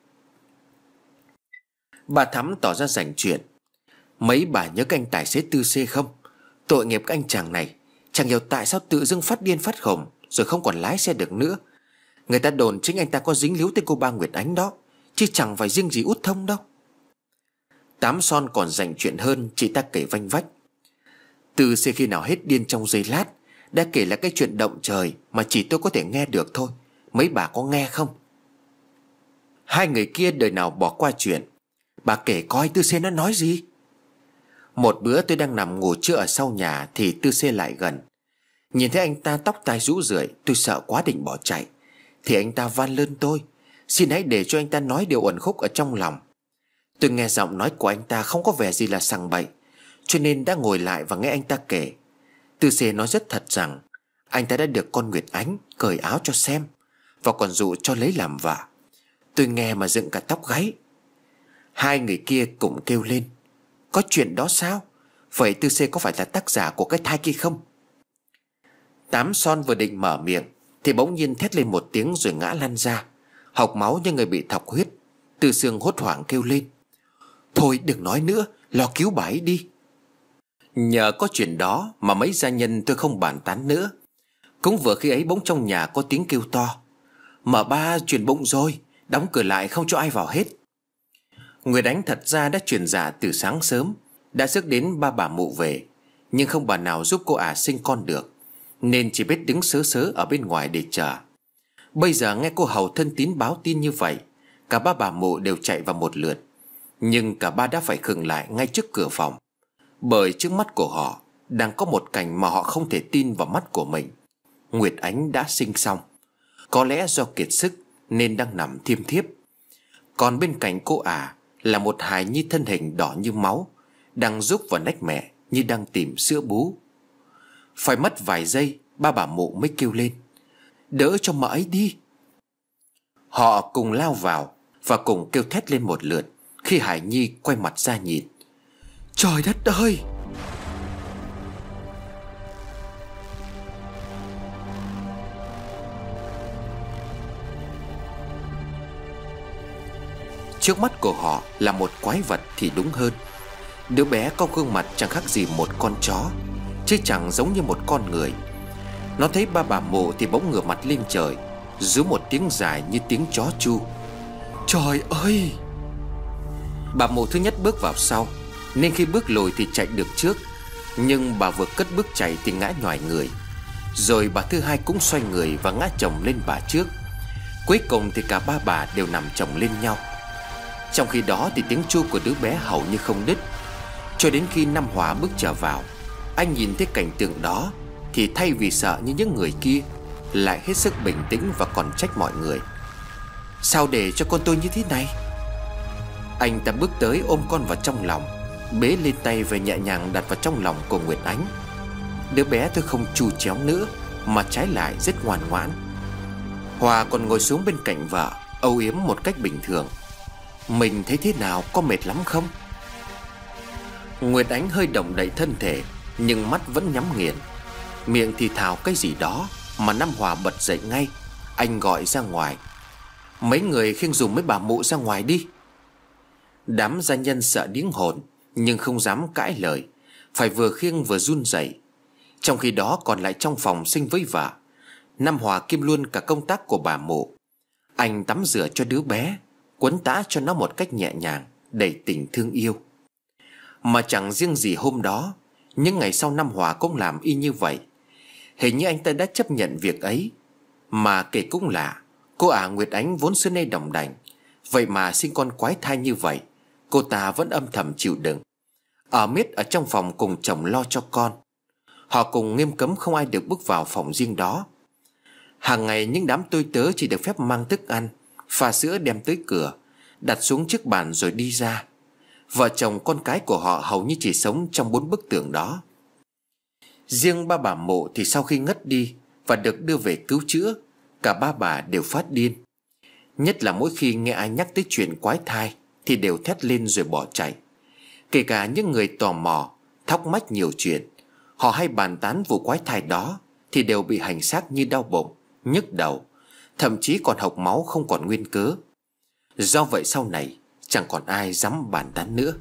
Bà Thắm tỏ ra rảnh chuyện, mấy bà nhớ cái anh tài xế Tư Xê không? Tội nghiệp cái anh chàng này, chẳng hiểu tại sao tự dưng phát điên phát khùng rồi không còn lái xe được nữa. Người ta đồn chính anh ta có dính líu tới cô ba Nguyệt Ánh đó, chứ chẳng phải riêng gì Út Thông đâu. Tám Son còn rảnh chuyện hơn, chị ta kể vanh vách. Tư Xê khi nào hết điên trong giây lát đã kể là cái chuyện động trời mà chỉ tôi có thể nghe được thôi, mấy bà có nghe không? Hai người kia đời nào bỏ qua chuyện. Bà kể coi Tư Xê nó nói gì. Một bữa tôi đang nằm ngủ trưa ở sau nhà thì Tư Xê lại gần. Nhìn thấy anh ta tóc tai rũ rượi, tôi sợ quá định bỏ chạy, thì anh ta van lơn tôi, xin hãy để cho anh ta nói điều uẩn khúc ở trong lòng. Tôi nghe giọng nói của anh ta không có vẻ gì là sằng bậy, cho nên đã ngồi lại và nghe anh ta kể. Tư Xê nói rất thật rằng anh ta đã được con Nguyệt Ánh cởi áo cho xem, và còn dụ cho lấy làm vợ. Tôi nghe mà dựng cả tóc gáy. Hai người kia cũng kêu lên, có chuyện đó sao? Vậy Tư Xê có phải là tác giả của cái thai kia không? Tám Son vừa định mở miệng thì bỗng nhiên thét lên một tiếng rồi ngã lăn ra, hộc máu như người bị thọc huyết. Tư Sương hốt hoảng kêu lên, Thôi đừng nói nữa, lo cứu bà ấy đi. Nhờ có chuyện đó mà mấy gia nhân tôi không bàn tán nữa. Cũng vừa khi ấy bỗng trong nhà có tiếng kêu to: "Mở ba, chuyển bụng rồi, đóng cửa lại không cho ai vào hết." Nguyệt Ánh thật ra đã chuyển dạ từ sáng sớm, đã rước đến ba bà mụ về, nhưng không bà nào giúp cô sinh con được, nên chỉ biết đứng sớ sớ ở bên ngoài để chờ. Bây giờ nghe cô hầu thân tín báo tin như vậy, cả ba bà mụ đều chạy vào một lượt. Nhưng cả ba đã phải khựng lại ngay trước cửa phòng, bởi trước mắt của họ đang có một cảnh mà họ không thể tin vào mắt của mình. Nguyệt Ánh đã sinh xong, có lẽ do kiệt sức nên đang nằm thiêm thiếp. Còn bên cạnh cô là một hài nhi thân hình đỏ như máu, đang rúc vào nách mẹ như đang tìm sữa bú. Phải mất vài giây ba bà mụ mới kêu lên: "Đỡ cho mợ ấy đi." Họ cùng lao vào và cùng kêu thét lên một lượt khi hài nhi quay mặt ra nhìn. Trời đất ơi! Trước mắt của họ là một quái vật thì đúng hơn. Đứa bé có gương mặt chẳng khác gì một con chó, chứ chẳng giống như một con người. Nó thấy ba bà mụ thì bỗng ngửa mặt lên trời, rú một tiếng dài như tiếng chó chu. Trời ơi! Bà mụ thứ nhất bước vào sau, nên khi bước lùi thì chạy được trước. Nhưng bà vừa cất bước chạy thì ngã nhoài người. Rồi bà thứ hai cũng xoay người và ngã chồng lên bà trước. Cuối cùng thì cả ba bà đều nằm chồng lên nhau. Trong khi đó thì tiếng chu của đứa bé hầu như không đứt. Cho đến khi Nam Hòa bước trở vào, anh nhìn thấy cảnh tượng đó thì thay vì sợ như những người kia, lại hết sức bình tĩnh và còn trách mọi người. Sao để cho con tôi như thế này? Anh ta bước tới ôm con vào trong lòng, bế lên tay và nhẹ nhàng đặt vào trong lòng của Nguyệt Ánh. Đứa bé tôi không chu chéo nữa, mà trái lại rất ngoan ngoãn. Hòa còn ngồi xuống bên cạnh vợ, âu yếm một cách bình thường. Mình thấy thế nào, có mệt lắm không? Nguyệt Ánh hơi động đậy thân thể, nhưng mắt vẫn nhắm nghiền. Miệng thì thào cái gì đó mà Nam Hòa bật dậy ngay. Anh gọi ra ngoài: "Mấy người khiêng dùm mấy bà mụ ra ngoài đi." Đám gia nhân sợ điếng hồn, nhưng không dám cãi lời, phải vừa khiêng vừa run rẩy. Trong khi đó còn lại trong phòng Sinh với vợ, Nam Hòa kiêm luôn cả công tác của bà mụ. Anh tắm rửa cho đứa bé, quấn tã cho nó một cách nhẹ nhàng, đầy tình thương yêu. Mà chẳng riêng gì hôm đó, những ngày sau Nam Hòa cũng làm y như vậy. Hình như anh ta đã chấp nhận việc ấy. Mà kể cũng lạ, cô Nguyệt Ánh vốn xưa nay đồng đành, vậy mà sinh con quái thai như vậy, cô ta vẫn âm thầm chịu đựng, ở miết ở trong phòng cùng chồng lo cho con. Họ cùng nghiêm cấm không ai được bước vào phòng riêng đó. Hàng ngày những đám tôi tớ chỉ được phép mang thức ăn, pha sữa đem tới cửa, đặt xuống chiếc bàn rồi đi ra. Vợ chồng con cái của họ hầu như chỉ sống trong 4 bức tường đó. Riêng ba bà mụ thì sau khi ngất đi và được đưa về cứu chữa, cả ba bà đều phát điên. Nhất là mỗi khi nghe ai nhắc tới chuyện quái thai thì đều thét lên rồi bỏ chạy. Kể cả những người tò mò, thắc mắc nhiều chuyện, họ hay bàn tán vụ quái thai đó, thì đều bị hành xác như đau bụng, nhức đầu, thậm chí còn hộc máu không còn nguyên cớ. Do vậy sau này chẳng còn ai dám bàn tán nữa.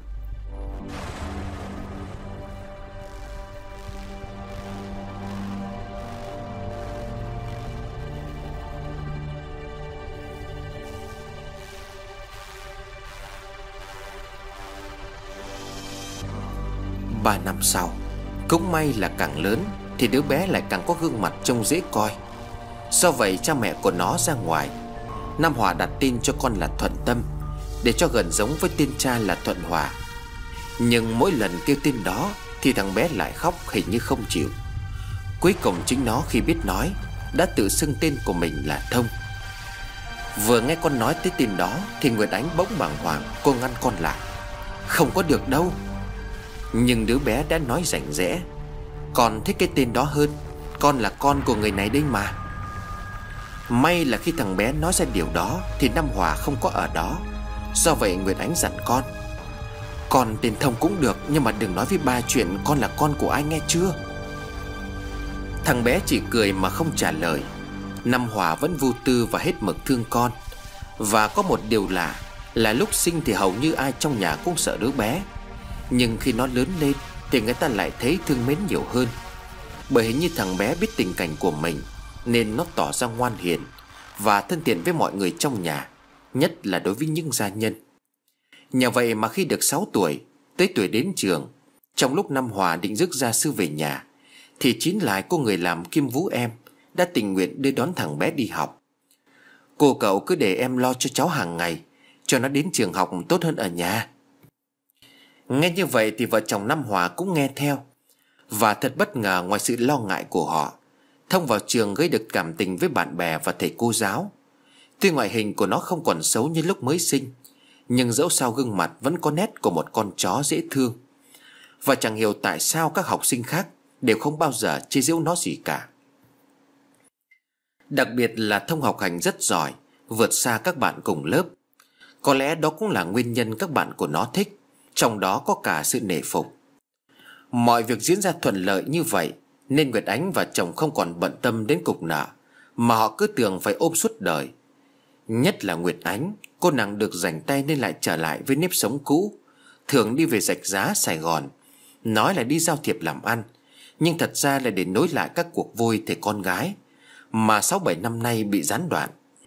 Ba năm sau, cũng may là càng lớn thì đứa bé lại càng có gương mặt trông dễ coi. Do vậy cha mẹ của nó ra ngoài, Nam Hòa đặt tên cho con là Thuận Tâm, để cho gần giống với tên cha là Thuận Hòa. Nhưng mỗi lần kêu tên đó thì thằng bé lại khóc hình như không chịu. Cuối cùng chính nó khi biết nói đã tự xưng tên của mình là Thông. Vừa nghe con nói tới tên đó thì Nguyệt Ánh bỗng bàng hoàng. Cô ngăn con lại: "Không có được đâu." Nhưng đứa bé đã nói rành rẽ: "Con thích cái tên đó hơn, con là con của người này đây mà." May là khi thằng bé nói ra điều đó thì Nam Hòa không có ở đó. Do vậy Nguyệt Ánh dặn con: "Con tên Thông cũng được, nhưng mà đừng nói với ba chuyện con là con của ai, nghe chưa?" Thằng bé chỉ cười mà không trả lời. Nam Hòa vẫn vô tư và hết mực thương con. Và có một điều lạ Là lúc sinh thì hầu như ai trong nhà cũng sợ đứa bé, nhưng khi nó lớn lên thì người ta lại thấy thương mến nhiều hơn. Bởi hình như thằng bé biết tình cảnh của mình, nên nó tỏ ra ngoan hiền và thân thiện với mọi người trong nhà, nhất là đối với những gia nhân. Nhờ vậy mà khi được 6 tuổi, tới tuổi đến trường, trong lúc Năm Hòa định rước gia sư về nhà, thì Chín Lại, cô người làm Kim Vũ em, đã tình nguyện đưa đón thằng bé đi học. Cô cậu cứ để em lo cho cháu hàng ngày, cho nó đến trường học tốt hơn ở nhà. Nghe như vậy thì vợ chồng Năm Hòa cũng nghe theo. Và thật bất ngờ, ngoài sự lo ngại của họ, Thông vào trường gây được cảm tình với bạn bè và thầy cô giáo. Tuy ngoại hình của nó không còn xấu như lúc mới sinh, nhưng dẫu sao gương mặt vẫn có nét của một con chó dễ thương. Và chẳng hiểu tại sao các học sinh khác đều không bao giờ chế giễu nó gì cả. Đặc biệt là Thông học hành rất giỏi, vượt xa các bạn cùng lớp. Có lẽ đó cũng là nguyên nhân các bạn của nó thích, trong đó có cả sự nể phục. Mọi việc diễn ra thuận lợi như vậy, nên Nguyệt Ánh và chồng không còn bận tâm đến cục nợ mà họ cứ tưởng phải ôm suốt đời. Nhất là Nguyệt Ánh, cô nàng được rảnh tay nên lại trở lại với nếp sống cũ, thường đi về Rạch Giá, Sài Gòn, nói là đi giao thiệp làm ăn, nhưng thật ra là để nối lại các cuộc vui thầy con gái mà 6-7 năm nay bị gián đoạn.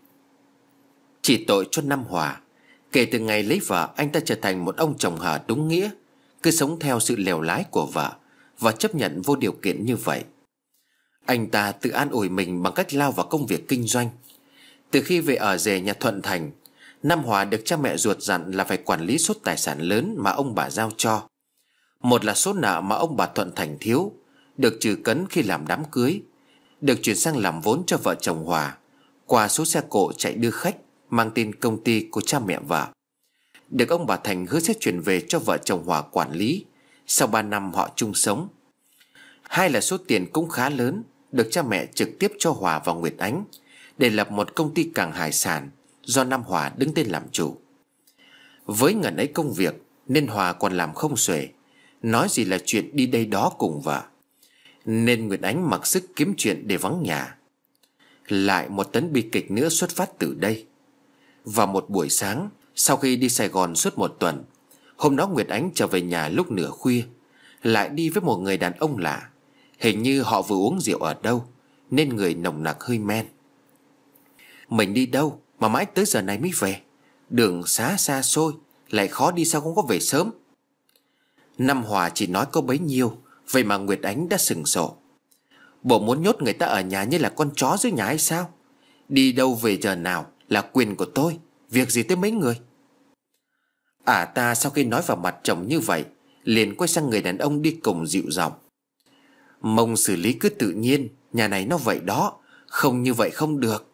Chỉ tội cho Năm Hòa, kể từ ngày lấy vợ, anh ta trở thành một ông chồng hờ đúng nghĩa, cứ sống theo sự lèo lái của vợ và chấp nhận vô điều kiện như vậy. Anh ta tự an ủi mình bằng cách lao vào công việc kinh doanh. Từ khi về ở rể nhà Thuận Thành, Năm Hòa được cha mẹ ruột dặn là phải quản lý số tài sản lớn mà ông bà giao cho. Một là số nợ mà ông bà Thuận Thành thiếu, được trừ cấn khi làm đám cưới, được chuyển sang làm vốn cho vợ chồng Hòa qua số xe cộ chạy đưa khách mang tên công ty của cha mẹ vợ, được ông bà Thành hứa sẽ chuyển về cho vợ chồng Hòa quản lý sau 3 năm họ chung sống. Hai là số tiền cũng khá lớn, được cha mẹ trực tiếp cho Hòa và Nguyệt Ánh để lập một công ty cảng hải sản do Năm Hòa đứng tên làm chủ. Với ngần ấy công việc nên Hòa còn làm không xuể, nói gì là chuyện đi đây đó cùng vợ, nên Nguyệt Ánh mặc sức kiếm chuyện để vắng nhà. Lại một tấn bi kịch nữa xuất phát từ đây. Vào một buổi sáng, sau khi đi Sài Gòn suốt một tuần, hôm đó Nguyệt Ánh trở về nhà lúc nửa khuya, lại đi với một người đàn ông lạ. Hình như họ vừa uống rượu ở đâu nên người nồng nặc hơi men. Mình đi đâu mà mãi tới giờ này mới về? Đường xá xa xôi, lại khó đi, sao không có về sớm? Năm Hòa chỉ nói có bấy nhiêu, vậy mà Nguyệt Ánh đã sừng sộ. Bộ muốn nhốt người ta ở nhà như là con chó dưới nhà hay sao? Đi đâu về giờ nào là quyền của tôi, việc gì tới mấy người? Ta sau khi nói vào mặt chồng như vậy, liền quay sang người đàn ông đi cùng dịu giọng: Mông xử lý cứ tự nhiên, nhà này nó vậy đó, không như vậy không được.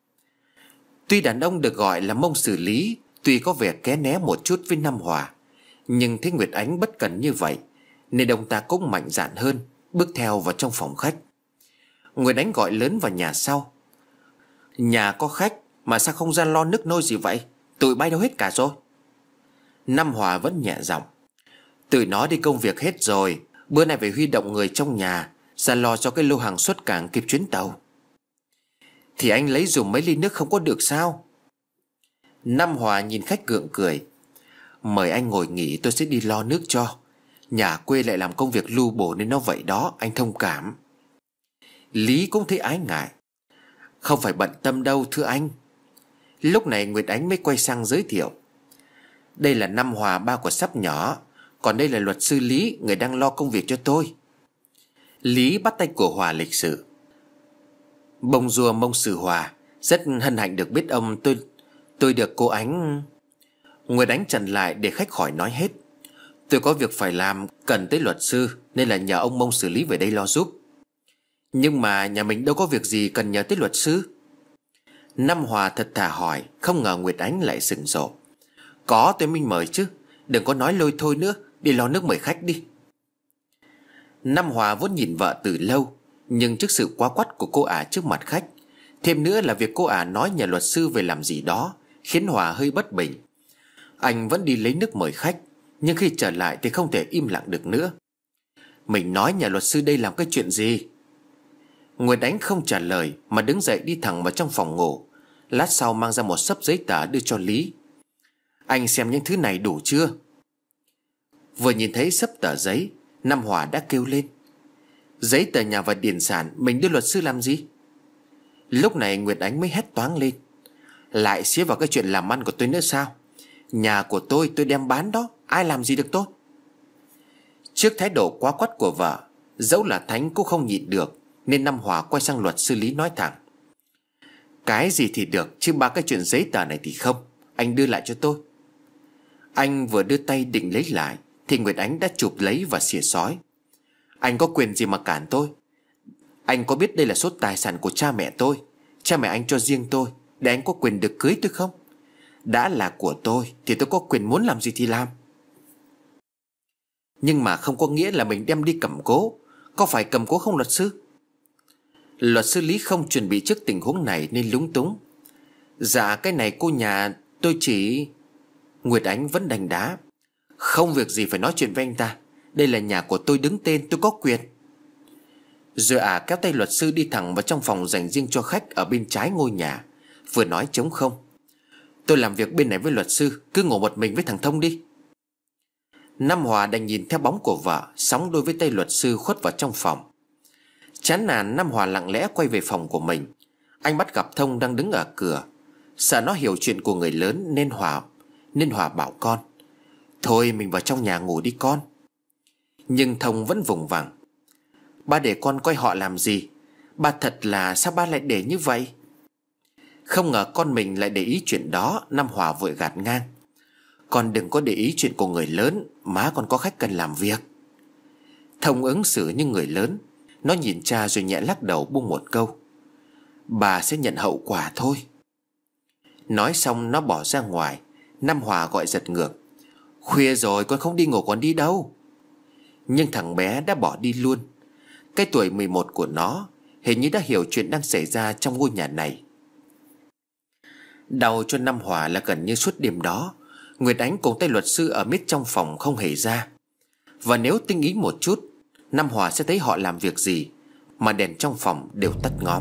Tuy đàn ông được gọi là Mông xử lý, tuy có vẻ ké né một chút với Năm Hòa, nhưng thấy Nguyệt Ánh bất cần như vậy nên ông ta cũng mạnh dạn hơn, bước theo vào trong phòng khách. Nguyệt Ánh gọi lớn vào nhà sau: Nhà có khách mà sao không ra lo nước nôi gì vậy? Tụi bay đâu hết cả rồi? Năm Hòa vẫn nhẹ giọng: Tụi nó đi công việc hết rồi, bữa nay phải huy động người trong nhà ra lo cho cái lô hàng xuất cảng kịp chuyến tàu. Thì anh lấy dùng mấy ly nước không có được sao? Năm Hòa nhìn khách gượng cười: Mời anh ngồi nghỉ, tôi sẽ đi lo nước cho. Nhà quê lại làm công việc lu bổ nên nó vậy đó, anh thông cảm. Lý cũng thấy ái ngại: Không phải bận tâm đâu thưa anh. Lúc này Nguyệt Ánh mới quay sang giới thiệu: Đây là Năm Hòa, ba của Sắp nhỏ, còn đây là luật sư Lý, người đang lo công việc cho tôi. Lý bắt tay của Hòa lịch sự: Bông rùa Mông Sử Hòa, rất hân hạnh được biết ông. Tôi được cô Ánh. Nguyệt Ánh chặn lại để khách khỏi nói hết: Tôi có việc phải làm, cần tới luật sư, nên là nhờ ông Mông xử lý về đây lo giúp. Nhưng mà nhà mình đâu có việc gì cần nhờ tới luật sư. Năm Hòa thật thà hỏi, không ngờ Nguyệt Ánh lại sừng sộ: Có, tôi minh mời chứ, đừng có nói lôi thôi nữa, đi lo nước mời khách đi. Năm Hòa vốn nhìn vợ từ lâu, nhưng trước sự quá quắt của cô ả trước mặt khách, thêm nữa là việc cô ả nói nhờ luật sư về làm gì đó, khiến Hòa hơi bất bình. Anh vẫn đi lấy nước mời khách, nhưng khi trở lại thì không thể im lặng được nữa. Mình nói nhà luật sư đây làm cái chuyện gì? Nguyệt Ánh không trả lời mà đứng dậy đi thẳng vào trong phòng ngủ. Lát sau mang ra một xấp giấy tờ đưa cho Lý. Anh xem những thứ này đủ chưa? Vừa nhìn thấy xấp tờ giấy, Nam Hòa đã kêu lên: Giấy tờ nhà và điển sản mình đưa luật sư làm gì? Lúc này Nguyệt Ánh mới hét toáng lên: Lại xía vào cái chuyện làm ăn của tôi nữa sao? Nhà của tôi đem bán đó, ai làm gì được tôi? Trước thái độ quá quắt của vợ, dẫu là Thánh cũng không nhịn được, nên Nam Hòa quay sang luật sư Lý nói thẳng: Cái gì thì được, chứ ba cái chuyện giấy tờ này thì không. Anh đưa lại cho tôi. Anh vừa đưa tay định lấy lại thì Nguyệt Ánh đã chụp lấy và xỉa xói: Anh có quyền gì mà cản tôi? Anh có biết đây là số tài sản của cha mẹ tôi? Cha mẹ anh cho riêng tôi, để anh có quyền được cưới tôi không? Đã là của tôi thì tôi có quyền muốn làm gì thì làm. Nhưng mà không có nghĩa là mình đem đi cầm cố. Có phải cầm cố không luật sư? Luật sư Lý không chuẩn bị trước tình huống này nên lúng túng: Dạ cái này cô nhà tôi chỉ... Nguyệt Ánh vẫn đành đá: Không việc gì phải nói chuyện với anh ta. Đây là nhà của tôi đứng tên, tôi có quyền. Rồi kéo tay luật sư đi thẳng vào trong phòng dành riêng cho khách ở bên trái ngôi nhà, vừa nói trống không: Tôi làm việc bên này với luật sư, cứ ngồi một mình với thằng Thông đi. Nam Hòa đành nhìn theo bóng của vợ sóng đôi với tay luật sư khuất vào trong phòng. Chán nản, Nam Hòa lặng lẽ quay về phòng của mình. Anh bắt gặp Thông đang đứng ở cửa. Sợ nó hiểu chuyện của người lớn nên Hòa bảo con: Thôi mình vào trong nhà ngủ đi con. Nhưng Thông vẫn vùng vằng: Ba để con coi họ làm gì? Ba thật là sao ba lại để như vậy? Không ngờ con mình lại để ý chuyện đó. Nam Hòa vội gạt ngang: Con đừng có để ý chuyện của người lớn, má còn có khách cần làm việc. Thông ứng xử như người lớn. Nó nhìn cha rồi nhẹ lắc đầu buông một câu: Bà sẽ nhận hậu quả thôi. Nói xong nó bỏ ra ngoài. Nam Hòa gọi giật ngược: Khuya rồi con không đi ngủ còn đi đâu? Nhưng thằng bé đã bỏ đi luôn. Cái tuổi 11 của nó hình như đã hiểu chuyện đang xảy ra trong ngôi nhà này. Đau cho Nam Hòa là gần như suốt đêm đó Nguyệt Ánh cùng tay luật sư ở miết trong phòng không hề ra. Và nếu tinh ý một chút, Nam Hòa sẽ thấy họ làm việc gì mà đèn trong phòng đều tắt ngóm.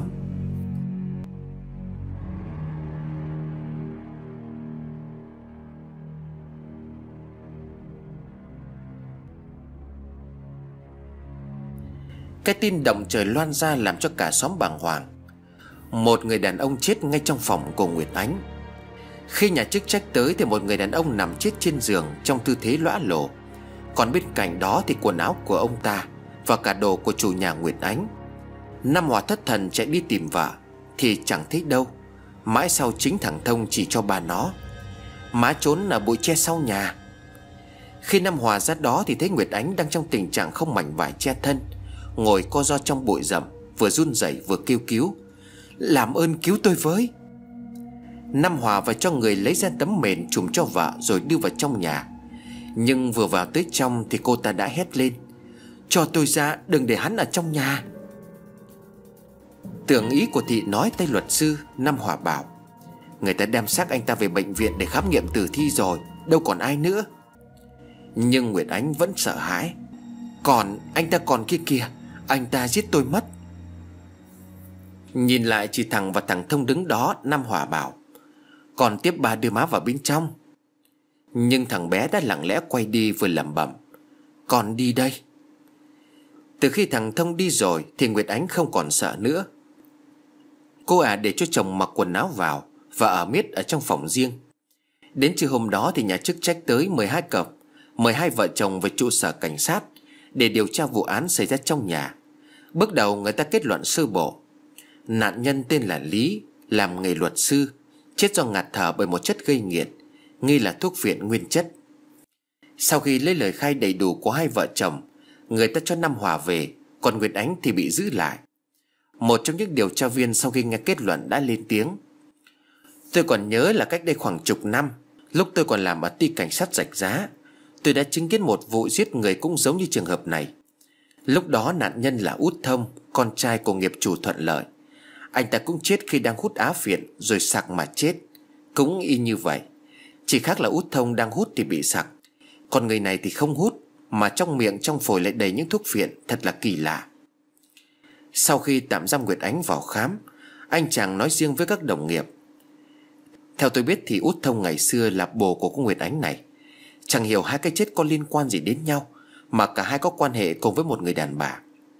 Cái tin động trời loan ra làm cho cả xóm bàng hoàng. Một người đàn ông chết ngay trong phòng của Nguyệt Ánh. Khi nhà chức trách tới thì một người đàn ông nằm chết trên giường trong tư thế lõa lồ. Còn bên cạnh đó thì quần áo của ông ta và cả đồ của chủ nhà Nguyệt Ánh. Nam Hòa thất thần chạy đi tìm vợ thì chẳng thấy đâu. Mãi sau chính thằng Thông chỉ cho bà nó: Má trốn ở bụi tre sau nhà. Khi Nam Hòa ra đó thì thấy Nguyệt Ánh đang trong tình trạng không mảnh vải che thân, ngồi co ro trong bụi rậm, vừa run rẩy vừa kêu cứu: Làm ơn cứu tôi với. Nam Hòa và cho người lấy ra tấm mền trùm cho vợ rồi đưa vào trong nhà. Nhưng vừa vào tới trong thì cô ta đã hét lên: Cho tôi ra, đừng để hắn ở trong nhà. Tưởng ý của thị nói tay luật sư, Nam Hòa bảo: Người ta đem xác anh ta về bệnh viện để khám nghiệm tử thi rồi, đâu còn ai nữa. Nhưng Nguyệt Ánh vẫn sợ hãi: Còn anh ta còn kia kìa, anh ta giết tôi mất. Nhìn lại chỉ thằng và thằng Thông đứng đó, Nam Hòa bảo: Còn tiếp bà đưa má vào bên trong. Nhưng thằng bé đã lặng lẽ quay đi vừa lẩm bẩm: Con đi đây. Từ khi thằng Thông đi rồi thì Nguyệt Ánh không còn sợ nữa. Cô để cho chồng mặc quần áo vào và ở miết ở trong phòng riêng. Đến trưa hôm đó thì nhà chức trách tới 12 vợ chồng về trụ sở cảnh sát để điều tra vụ án xảy ra trong nhà. Bước đầu người ta kết luận sơ bộ: nạn nhân tên là Lý, làm nghề luật sư, chết do ngạt thở bởi một chất gây nghiện, nghi là thuốc viện nguyên chất. Sau khi lấy lời khai đầy đủ của hai vợ chồng, người ta cho Nam Hòa về, còn Nguyệt Ánh thì bị giữ lại. Một trong những điều tra viên sau khi nghe kết luận đã lên tiếng: Tôi còn nhớ là cách đây khoảng chục năm, lúc tôi còn làm ở ty cảnh sát Rạch Giá, tôi đã chứng kiến một vụ giết người cũng giống như trường hợp này. Lúc đó nạn nhân là Út Thông, con trai của nghiệp chủ Thuận Lợi. Anh ta cũng chết khi đang hút á phiện rồi sặc mà chết, cũng y như vậy. Chỉ khác là Út Thông đang hút thì bị sặc, còn người này thì không hút, mà trong miệng trong phổi lại đầy những thuốc phiện, thật là kỳ lạ. Sau khi tạm giam Nguyệt Ánh vào khám, anh chàng nói riêng với các đồng nghiệp: Theo tôi biết thì Út Thông ngày xưa là bồ của cô Nguyệt Ánh này. Chẳng hiểu hai cái chết có liên quan gì đến nhau, mà cả hai có quan hệ cùng với một người đàn bà.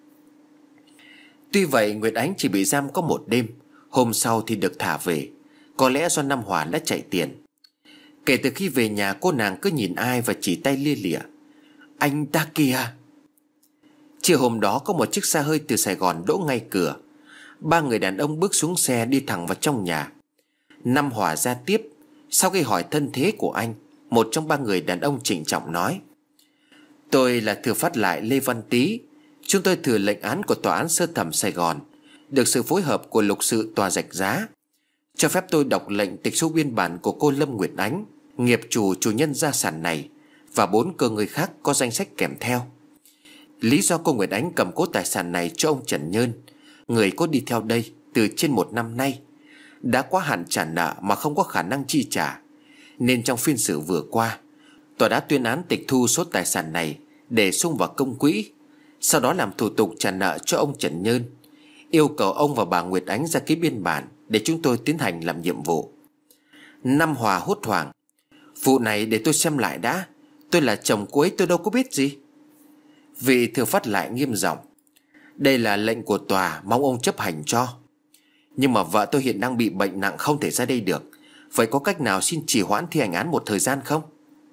Tuy vậy Nguyệt Ánh chỉ bị giam có một đêm, hôm sau thì được thả về. Có lẽ do Nam Hòa đã chạy tiền. Kể từ khi về nhà, cô nàng cứ nhìn ai và chỉ tay lia lịa: "Anh ta kìa." Chiều hôm đó có một chiếc xe hơi từ Sài Gòn đỗ ngay cửa. Ba người đàn ông bước xuống xe đi thẳng vào trong nhà. Nam Hòa ra tiếp. Sau khi hỏi thân thế của anh, một trong ba người đàn ông trịnh trọng nói: "Tôi là thừa phát lại Lê Văn Tý. Chúng tôi thừa lệnh án của Tòa án Sơ thẩm Sài Gòn, được sự phối hợp của lục sự tòa Rạch Giá. Cho phép tôi đọc lệnh tịch thu biên bản của cô Lâm Nguyệt Ánh, nghiệp chủ nhân gia sản này, và 4 cơ người khác có danh sách kèm theo. Lý do cô Nguyệt Ánh cầm cố tài sản này cho ông Trần Nhơn, người có đi theo đây từ trên 1 năm nay, đã quá hạn trả nợ mà không có khả năng chi trả, nên trong phiên xử vừa qua, tòa đã tuyên án tịch thu số tài sản này để sung vào công quỹ, sau đó làm thủ tục trả nợ cho ông Trần Nhơn, yêu cầu ông và bà Nguyệt Ánh ra ký biên bản để chúng tôi tiến hành làm nhiệm vụ." Nam Hòa hốt hoảng: "Vụ này để tôi xem lại đã. Tôi là chồng cô ấy, tôi đâu có biết gì." Vị thừa phát lại nghiêm giọng: "Đây là lệnh của tòa, mong ông chấp hành cho. Nhưng mà vợ tôi hiện đang bị bệnh nặng, không thể ra đây được. Vậy có cách nào xin trì hoãn thi hành án một thời gian không?"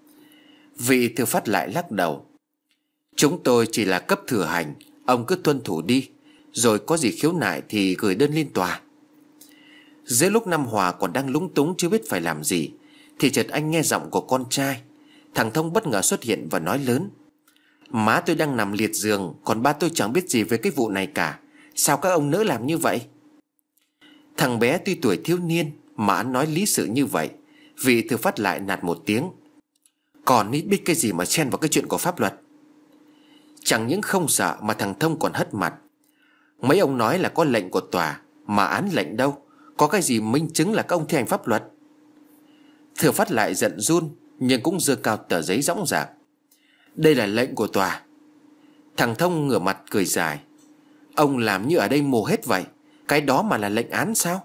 Vị thừa phát lại lắc đầu: "Chúng tôi chỉ là cấp thừa hành, ông cứ tuân thủ đi, rồi có gì khiếu nại thì gửi đơn lên tòa." Giữa lúc Nam Hòa còn đang lúng túng chưa biết phải làm gì, thì chợt anh nghe giọng của con trai. Thằng Thông bất ngờ xuất hiện và nói lớn: "Má tôi đang nằm liệt giường, còn ba tôi chẳng biết gì về cái vụ này cả. Sao các ông nỡ làm như vậy?" Thằng bé tuy tuổi thiếu niên mà anh nói lý sự như vậy. Vị thừa phát lại nạt một tiếng: "Còn ít biết cái gì mà chen vào cái chuyện của pháp luật." Chẳng những không sợ mà thằng Thông còn hất mặt: "Mấy ông nói là có lệnh của tòa, mà án lệnh đâu, có cái gì minh chứng là các ông thi hành pháp luật?" Thừa phát lại giận run, nhưng cũng giơ cao tờ giấy dõng dạc: "Đây là lệnh của tòa." Thằng Thông ngửa mặt cười dài: "Ông làm như ở đây mồ hết vậy. Cái đó mà là lệnh án sao?"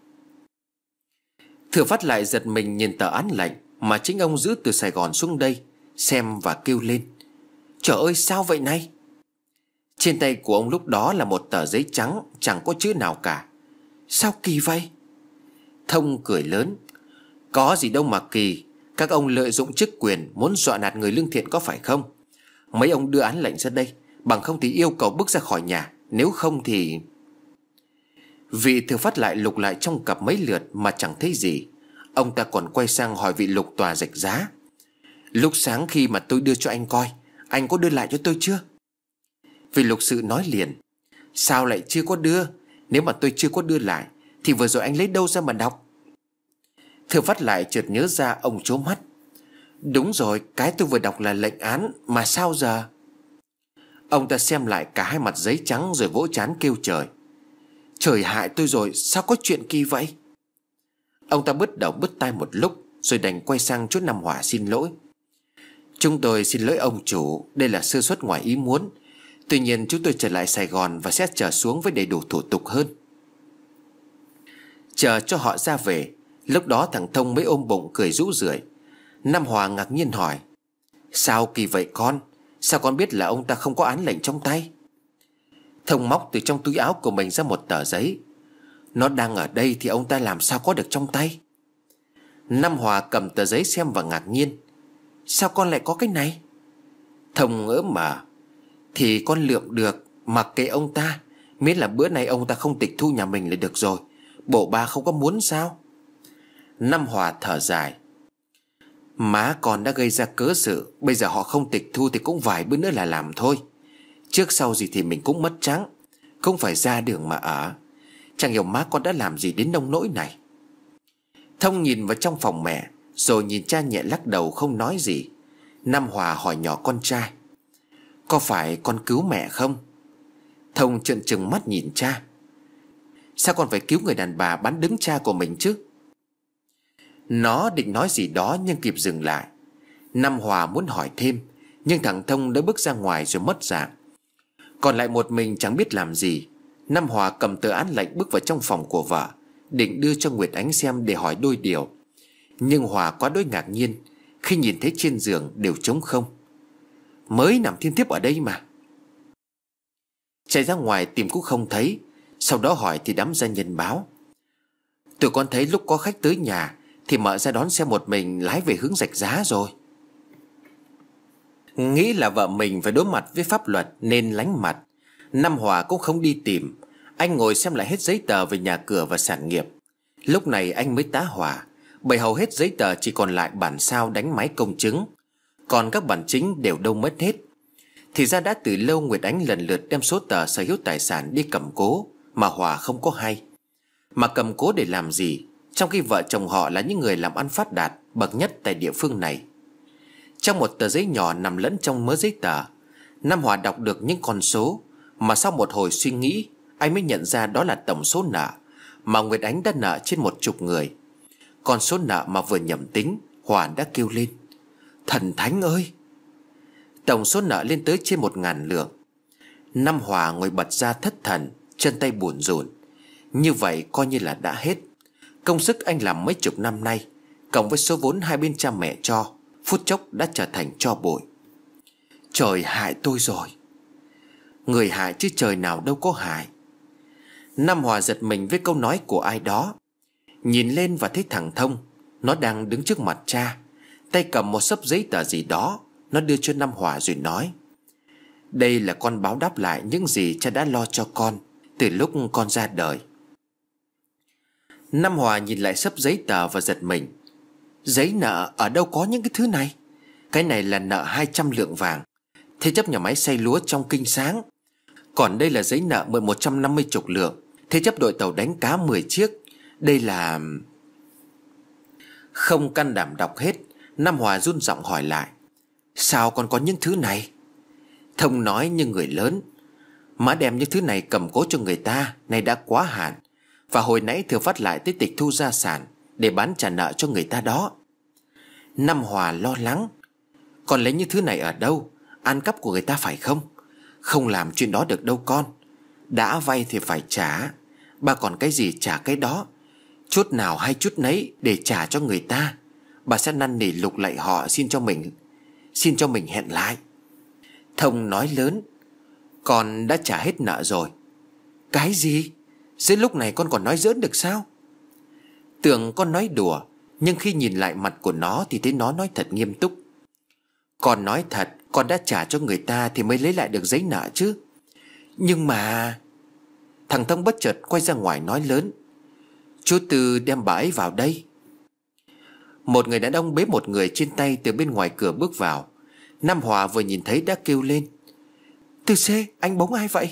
Thừa phát lại giật mình nhìn tờ án lệnh mà chính ông giữ từ Sài Gòn xuống đây, xem và kêu lên: "Trời ơi, sao vậy này?" Trên tay của ông lúc đó là một tờ giấy trắng, chẳng có chữ nào cả. "Sao kỳ vậy?" Thông cười lớn: "Có gì đâu mà kỳ. Các ông lợi dụng chức quyền muốn dọa nạt người lương thiện có phải không? Mấy ông đưa án lệnh ra đây, bằng không thì yêu cầu bước ra khỏi nhà, nếu không thì..." Vị thừa phát lại lục lại trong cặp mấy lượt mà chẳng thấy gì. Ông ta còn quay sang hỏi vị lục tòa Rạch Giá: "Lúc sáng khi mà tôi đưa cho anh coi, anh có đưa lại cho tôi chưa?" Vị lục sự nói liền: "Sao lại chưa có đưa? Nếu mà tôi chưa có đưa lại thì vừa rồi anh lấy đâu ra mà đọc?" Thừa phát lại chợt nhớ ra, ông trố mắt: "Đúng rồi, cái tôi vừa đọc là lệnh án, mà sao giờ?" Ông ta xem lại cả hai mặt giấy trắng rồi vỗ trán kêu trời: "Trời hại tôi rồi, sao có chuyện kỳ vậy?" Ông ta bứt đầu bứt tai một lúc rồi đành quay sang chỗ Nam Hòa xin lỗi: "Chúng tôi xin lỗi ông chủ, đây là sơ suất ngoài ý muốn. Tuy nhiên chúng tôi trở lại Sài Gòn và sẽ trở xuống với đầy đủ thủ tục hơn." Chờ cho họ ra về, lúc đó thằng Thông mới ôm bụng cười rũ rượi. Nam Hòa ngạc nhiên hỏi: "Sao kỳ vậy con? Sao con biết là ông ta không có án lệnh trong tay?" Thông móc từ trong túi áo của mình ra một tờ giấy: "Nó đang ở đây thì ông ta làm sao có được trong tay?" Nam Hòa cầm tờ giấy xem và ngạc nhiên: "Sao con lại có cái này?" Thông ngỡ mà: "Thì con lượm được, mặc kệ ông ta, miễn là bữa nay ông ta không tịch thu nhà mình là được rồi. Bộ ba không có muốn sao?" Nam Hòa thở dài: "Má con đã gây ra cớ sự, bây giờ họ không tịch thu thì cũng vài bữa nữa là làm thôi. Trước sau gì thì mình cũng mất trắng, không phải ra đường mà ở. Chẳng hiểu má con đã làm gì đến nông nỗi này." Thông nhìn vào trong phòng mẹ, rồi nhìn cha nhẹ lắc đầu không nói gì. Nam Hòa hỏi nhỏ con trai: "Có phải con cứu mẹ không?" Thông trợn trừng mắt nhìn cha: "Sao con phải cứu người đàn bà bán đứng cha của mình chứ?" Nó định nói gì đó nhưng kịp dừng lại. Nam Hòa muốn hỏi thêm, nhưng thằng Thông đã bước ra ngoài rồi mất dạng. Còn lại một mình chẳng biết làm gì. Nam Hòa cầm tờ án lệnh bước vào trong phòng của vợ, định đưa cho Nguyệt Ánh xem để hỏi đôi điều, Nhưng Hòa quá đỗi ngạc nhiên khi nhìn thấy trên giường đều trống không. Mới nằm thiên thiếp ở đây mà. Chạy ra ngoài tìm cũng không thấy. Sau đó hỏi thì đám gia nhân báo: tụi con thấy lúc có khách tới nhà thì mợ ra đón xe một mình lái về hướng Rạch Giá rồi. Nghĩ là vợ mình phải đối mặt với pháp luật nên lánh mặt, Năm Hòa cũng không đi tìm. Anh ngồi xem lại hết giấy tờ về nhà cửa và sản nghiệp. Lúc này anh mới tá hỏa, bởi hầu hết giấy tờ chỉ còn lại bản sao đánh máy công chứng, còn các bản chính đều đâu mất hết. Thì ra đã từ lâu Nguyệt Ánh lần lượt đem số tờ sở hữu tài sản đi cầm cố mà Hòa không có hay. Mà cầm cố để làm gì, trong khi vợ chồng họ là những người làm ăn phát đạt bậc nhất tại địa phương này? Trong một tờ giấy nhỏ nằm lẫn trong mớ giấy tờ, Nam Hòa đọc được những con số mà sau một hồi suy nghĩ anh mới nhận ra đó là tổng số nợ mà Nguyệt Ánh đã nợ trên 10 người. Con số nợ mà vừa nhẩm tính, Hòa đã kêu lên: thần thánh ơi! Tổng số nợ lên tới trên 1000 lượng. Năm Hòa ngồi bật ra thất thần, chân tay buồn rùn. Như vậy coi như là đã hết. Công sức anh làm mấy chục năm nay, cộng với số vốn hai bên cha mẹ cho, phút chốc đã trở thành tro bụi. Trời hại tôi rồi. Người hại chứ trời nào đâu có hại. Nam Hòa giật mình với câu nói của ai đó. Nhìn lên và thấy thằng Thông. Nó đang đứng trước mặt cha, tay cầm một xấp giấy tờ gì đó. Nó đưa cho Nam Hòa rồi nói: đây là con báo đáp lại những gì cha đã lo cho con từ lúc con ra đời. Nam Hòa nhìn lại xấp giấy tờ và giật mình. Giấy nợ ở đâu có những cái thứ này? Cái này là nợ 200 lượng vàng, thế chấp nhà máy xay lúa trong Kinh Sáng. Còn đây là giấy nợ mượn 150 lượng, thế chấp đội tàu đánh cá 10 chiếc. Đây là... Không can đảm đọc hết, Nam Hòa run giọng hỏi lại: sao còn có những thứ này? Thông nói như người lớn: má đem những thứ này cầm cố cho người ta này đã quá hạn, và hồi nãy thừa phát lại tới tịch thu gia sản để bán trả nợ cho người ta đó. Nam Hòa lo lắng: con lấy những thứ này ở đâu? Ăn cắp của người ta phải không? Không làm chuyện đó được đâu con. Đã vay thì phải trả. Bà còn cái gì trả cái đó. Chút nào hay chút nấy để trả cho người ta. Bà sẽ năn nỉ lục lạy họ xin cho mình hẹn lại. Thông nói lớn: con đã trả hết nợ rồi. Cái gì? Dưới lúc này con còn nói giỡn được sao? Tưởng con nói đùa, nhưng khi nhìn lại mặt của nó thì thấy nó nói thật nghiêm túc. Con nói thật, con đã trả cho người ta thì mới lấy lại được giấy nợ chứ. Nhưng mà... Thằng Thông bất chợt quay ra ngoài nói lớn: chú Tư đem bà ấy vào đây. Một người đàn ông bế một người trên tay từ bên ngoài cửa bước vào. Nam Hòa vừa nhìn thấy đã kêu lên: Tư C, anh bóng ai vậy?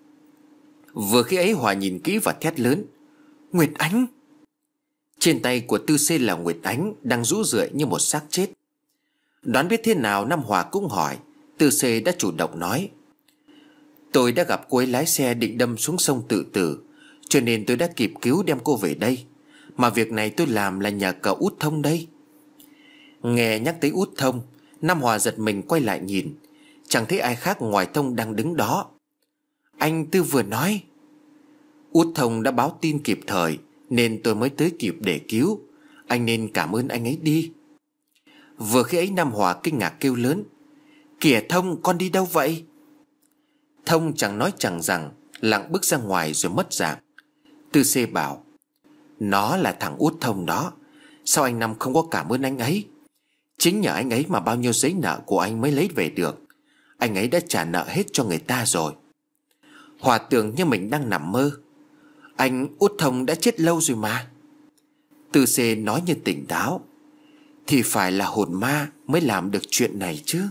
Vừa khi ấy Hòa nhìn kỹ và thét lớn: Nguyệt Ánh! Trên tay của Tư C là Nguyệt Ánh, đang rũ rượi như một xác chết. Đoán biết thế nào Nam Hòa cũng hỏi. Tư C đã chủ động nói: tôi đã gặp cô ấy lái xe định đâm xuống sông tự tử, cho nên tôi đã kịp cứu đem cô về đây. Mà việc này tôi làm là nhờ cậu Út Thông đây. Nghe nhắc tới Út Thông, Nam Hòa giật mình quay lại nhìn. Chẳng thấy ai khác ngoài Thông đang đứng đó. Anh Tư vừa nói: Út Thông đã báo tin kịp thời nên tôi mới tới kịp để cứu. Anh nên cảm ơn anh ấy đi. Vừa khi ấy Nam Hòa kinh ngạc kêu lớn: Kìa Thông, con đi đâu vậy? Thông chẳng nói chẳng rằng, lặng bước ra ngoài rồi mất dạng. Tư C bảo: nó là thằng Út Thông đó. Sao anh Năm không có cảm ơn anh ấy? Chính nhờ anh ấy mà bao nhiêu giấy nợ của anh mới lấy về được. Anh ấy đã trả nợ hết cho người ta rồi. Hòa tưởng như mình đang nằm mơ. Anh Út Thông đã chết lâu rồi mà. Tư C nói như tỉnh táo: thì phải là hồn ma mới làm được chuyện này chứ.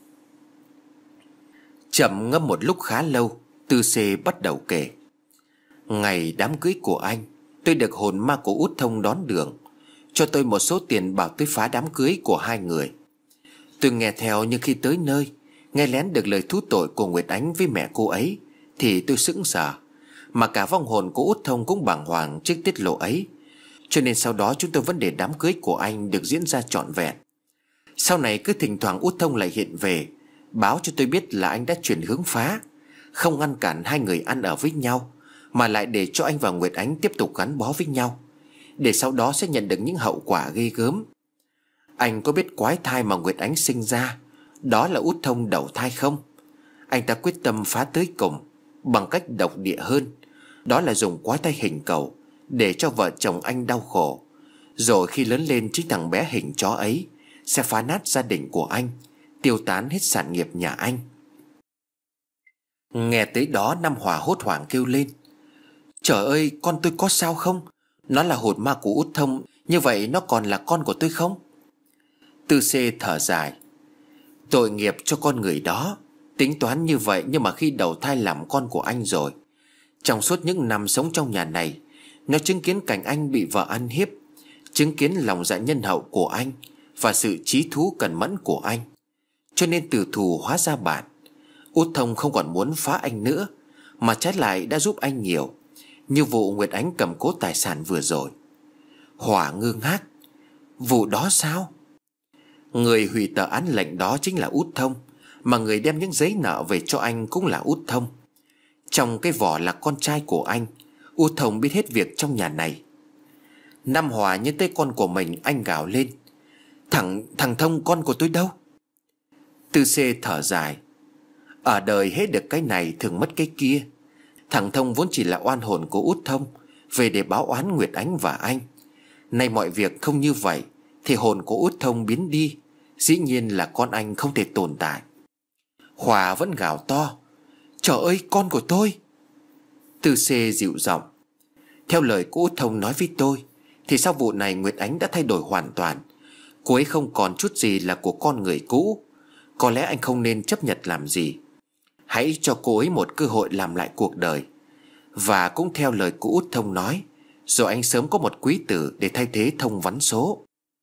Trầm ngâm một lúc khá lâu, Tư C bắt đầu kể: ngày đám cưới của anh, tôi được hồn ma của Út Thông đón đường, cho tôi một số tiền bảo tôi phá đám cưới của hai người. Tôi nghe theo, nhưng khi tới nơi, nghe lén được lời thú tội của Nguyệt Ánh với mẹ cô ấy, thì tôi sững sờ. Mà cả vong hồn của Út Thông cũng bàng hoàng trước tiết lộ ấy. Cho nên sau đó chúng tôi vẫn để đám cưới của anh được diễn ra trọn vẹn. Sau này cứ thỉnh thoảng Út Thông lại hiện về, báo cho tôi biết là anh đã chuyển hướng phá, không ngăn cản hai người ăn ở với nhau, mà lại để cho anh và Nguyệt Ánh tiếp tục gắn bó với nhau. để sau đó sẽ nhận được những hậu quả ghê gớm. Anh có biết quái thai mà Nguyệt Ánh sinh ra đó là Út Thông đầu thai không? Anh ta quyết tâm phá tới cùng bằng cách độc địa hơn, đó là dùng quái thai hình cầu để cho vợ chồng anh đau khổ. Rồi khi lớn lên, chính thằng bé hình chó ấy sẽ phá nát gia đình của anh, tiêu tán hết sản nghiệp nhà anh. Nghe tới đó, Năm Hòa hốt hoảng kêu lên: Trời ơi, con tôi có sao không? Nó là hồn ma của Út Thông, như vậy nó còn là con của tôi không? Tư Xê thở dài: Tội nghiệp cho con người đó. Tính toán như vậy, nhưng mà khi đầu thai làm con của anh rồi, trong suốt những năm sống trong nhà này, nó chứng kiến cảnh anh bị vợ ăn hiếp, chứng kiến lòng dạ nhân hậu của anh và sự chí thú cẩn mẫn của anh, cho nên từ thù hóa ra bạn. Út Thông không còn muốn phá anh nữa, mà trái lại đã giúp anh nhiều, như vụ Nguyệt Ánh cầm cố tài sản vừa rồi. Hòa ngơ ngác: Vụ đó sao? Người hủy tờ án lệnh đó chính là Út Thông, mà người đem những giấy nợ về cho anh cũng là Út Thông. Trong cái vỏ là con trai của anh. Út Thông biết hết việc trong nhà này. Năm Hòa nhớ tới con của mình, anh gào lên: Thằng Thông con của tôi đâu? Tư Xê thở dài: Ở đời hết được cái này thường mất cái kia. Thằng Thông vốn chỉ là oan hồn của Út Thông, về để báo oán Nguyệt Ánh và anh. Nay mọi việc không như vậy thì hồn của Út Thông biến đi, dĩ nhiên là con anh không thể tồn tại. Hòa vẫn gào to: Trời ơi, con của tôi! Tư Xê dịu giọng: Theo lời của Út Thông nói với tôi thì sau vụ này Nguyệt Ánh đã thay đổi hoàn toàn. Cô ấy không còn chút gì là của con người cũ. Có lẽ anh không nên chấp nhận làm gì. Hãy cho cô ấy một cơ hội làm lại cuộc đời. Và cũng theo lời của Út Thông nói, rồi anh sớm có một quý tử để thay thế Thông vắn số.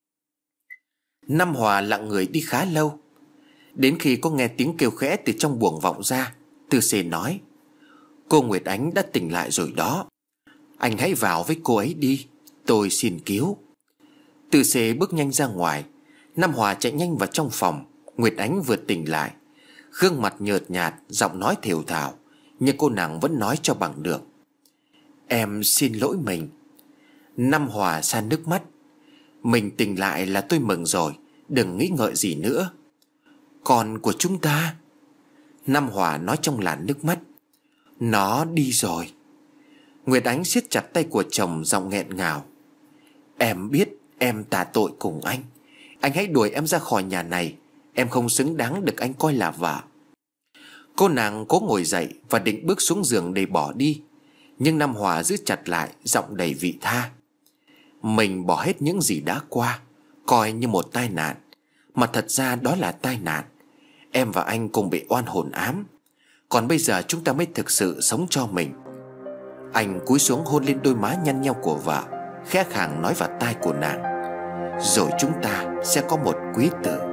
Năm Hòa lặng người đi khá lâu. Đến khi có nghe tiếng kêu khẽ từ trong buồng vọng ra, Tư Xê nói: Cô Nguyệt Ánh đã tỉnh lại rồi đó. Anh hãy vào với cô ấy đi, tôi xin cứu. Tư Xê bước nhanh ra ngoài. Năm Hòa chạy nhanh vào trong phòng. Nguyệt Ánh vừa tỉnh lại, gương mặt nhợt nhạt, giọng nói thều thào, nhưng cô nàng vẫn nói cho bằng được: Em xin lỗi mình. Năm Hòa sa nước mắt: Mình tỉnh lại là tôi mừng rồi, đừng nghĩ ngợi gì nữa. Con của chúng ta? Năm Hòa nói trong làn nước mắt: Nó đi rồi. Nguyệt Ánh siết chặt tay của chồng, giọng nghẹn ngào: Em biết em tà tội cùng anh. Anh hãy đuổi em ra khỏi nhà này. Em không xứng đáng được anh coi là vợ. Cô nàng cố ngồi dậy và định bước xuống giường để bỏ đi, nhưng Năm Hòa giữ chặt lại, giọng đầy vị tha: Mình bỏ hết những gì đã qua, coi như một tai nạn, mà thật ra đó là tai nạn. Em và anh cùng bị oan hồn ám, còn bây giờ chúng ta mới thực sự sống cho mình. Anh cúi xuống hôn lên đôi má nhăn nheo của vợ, khẽ khàng nói vào tai của nàng: Rồi chúng ta sẽ có một quý tử.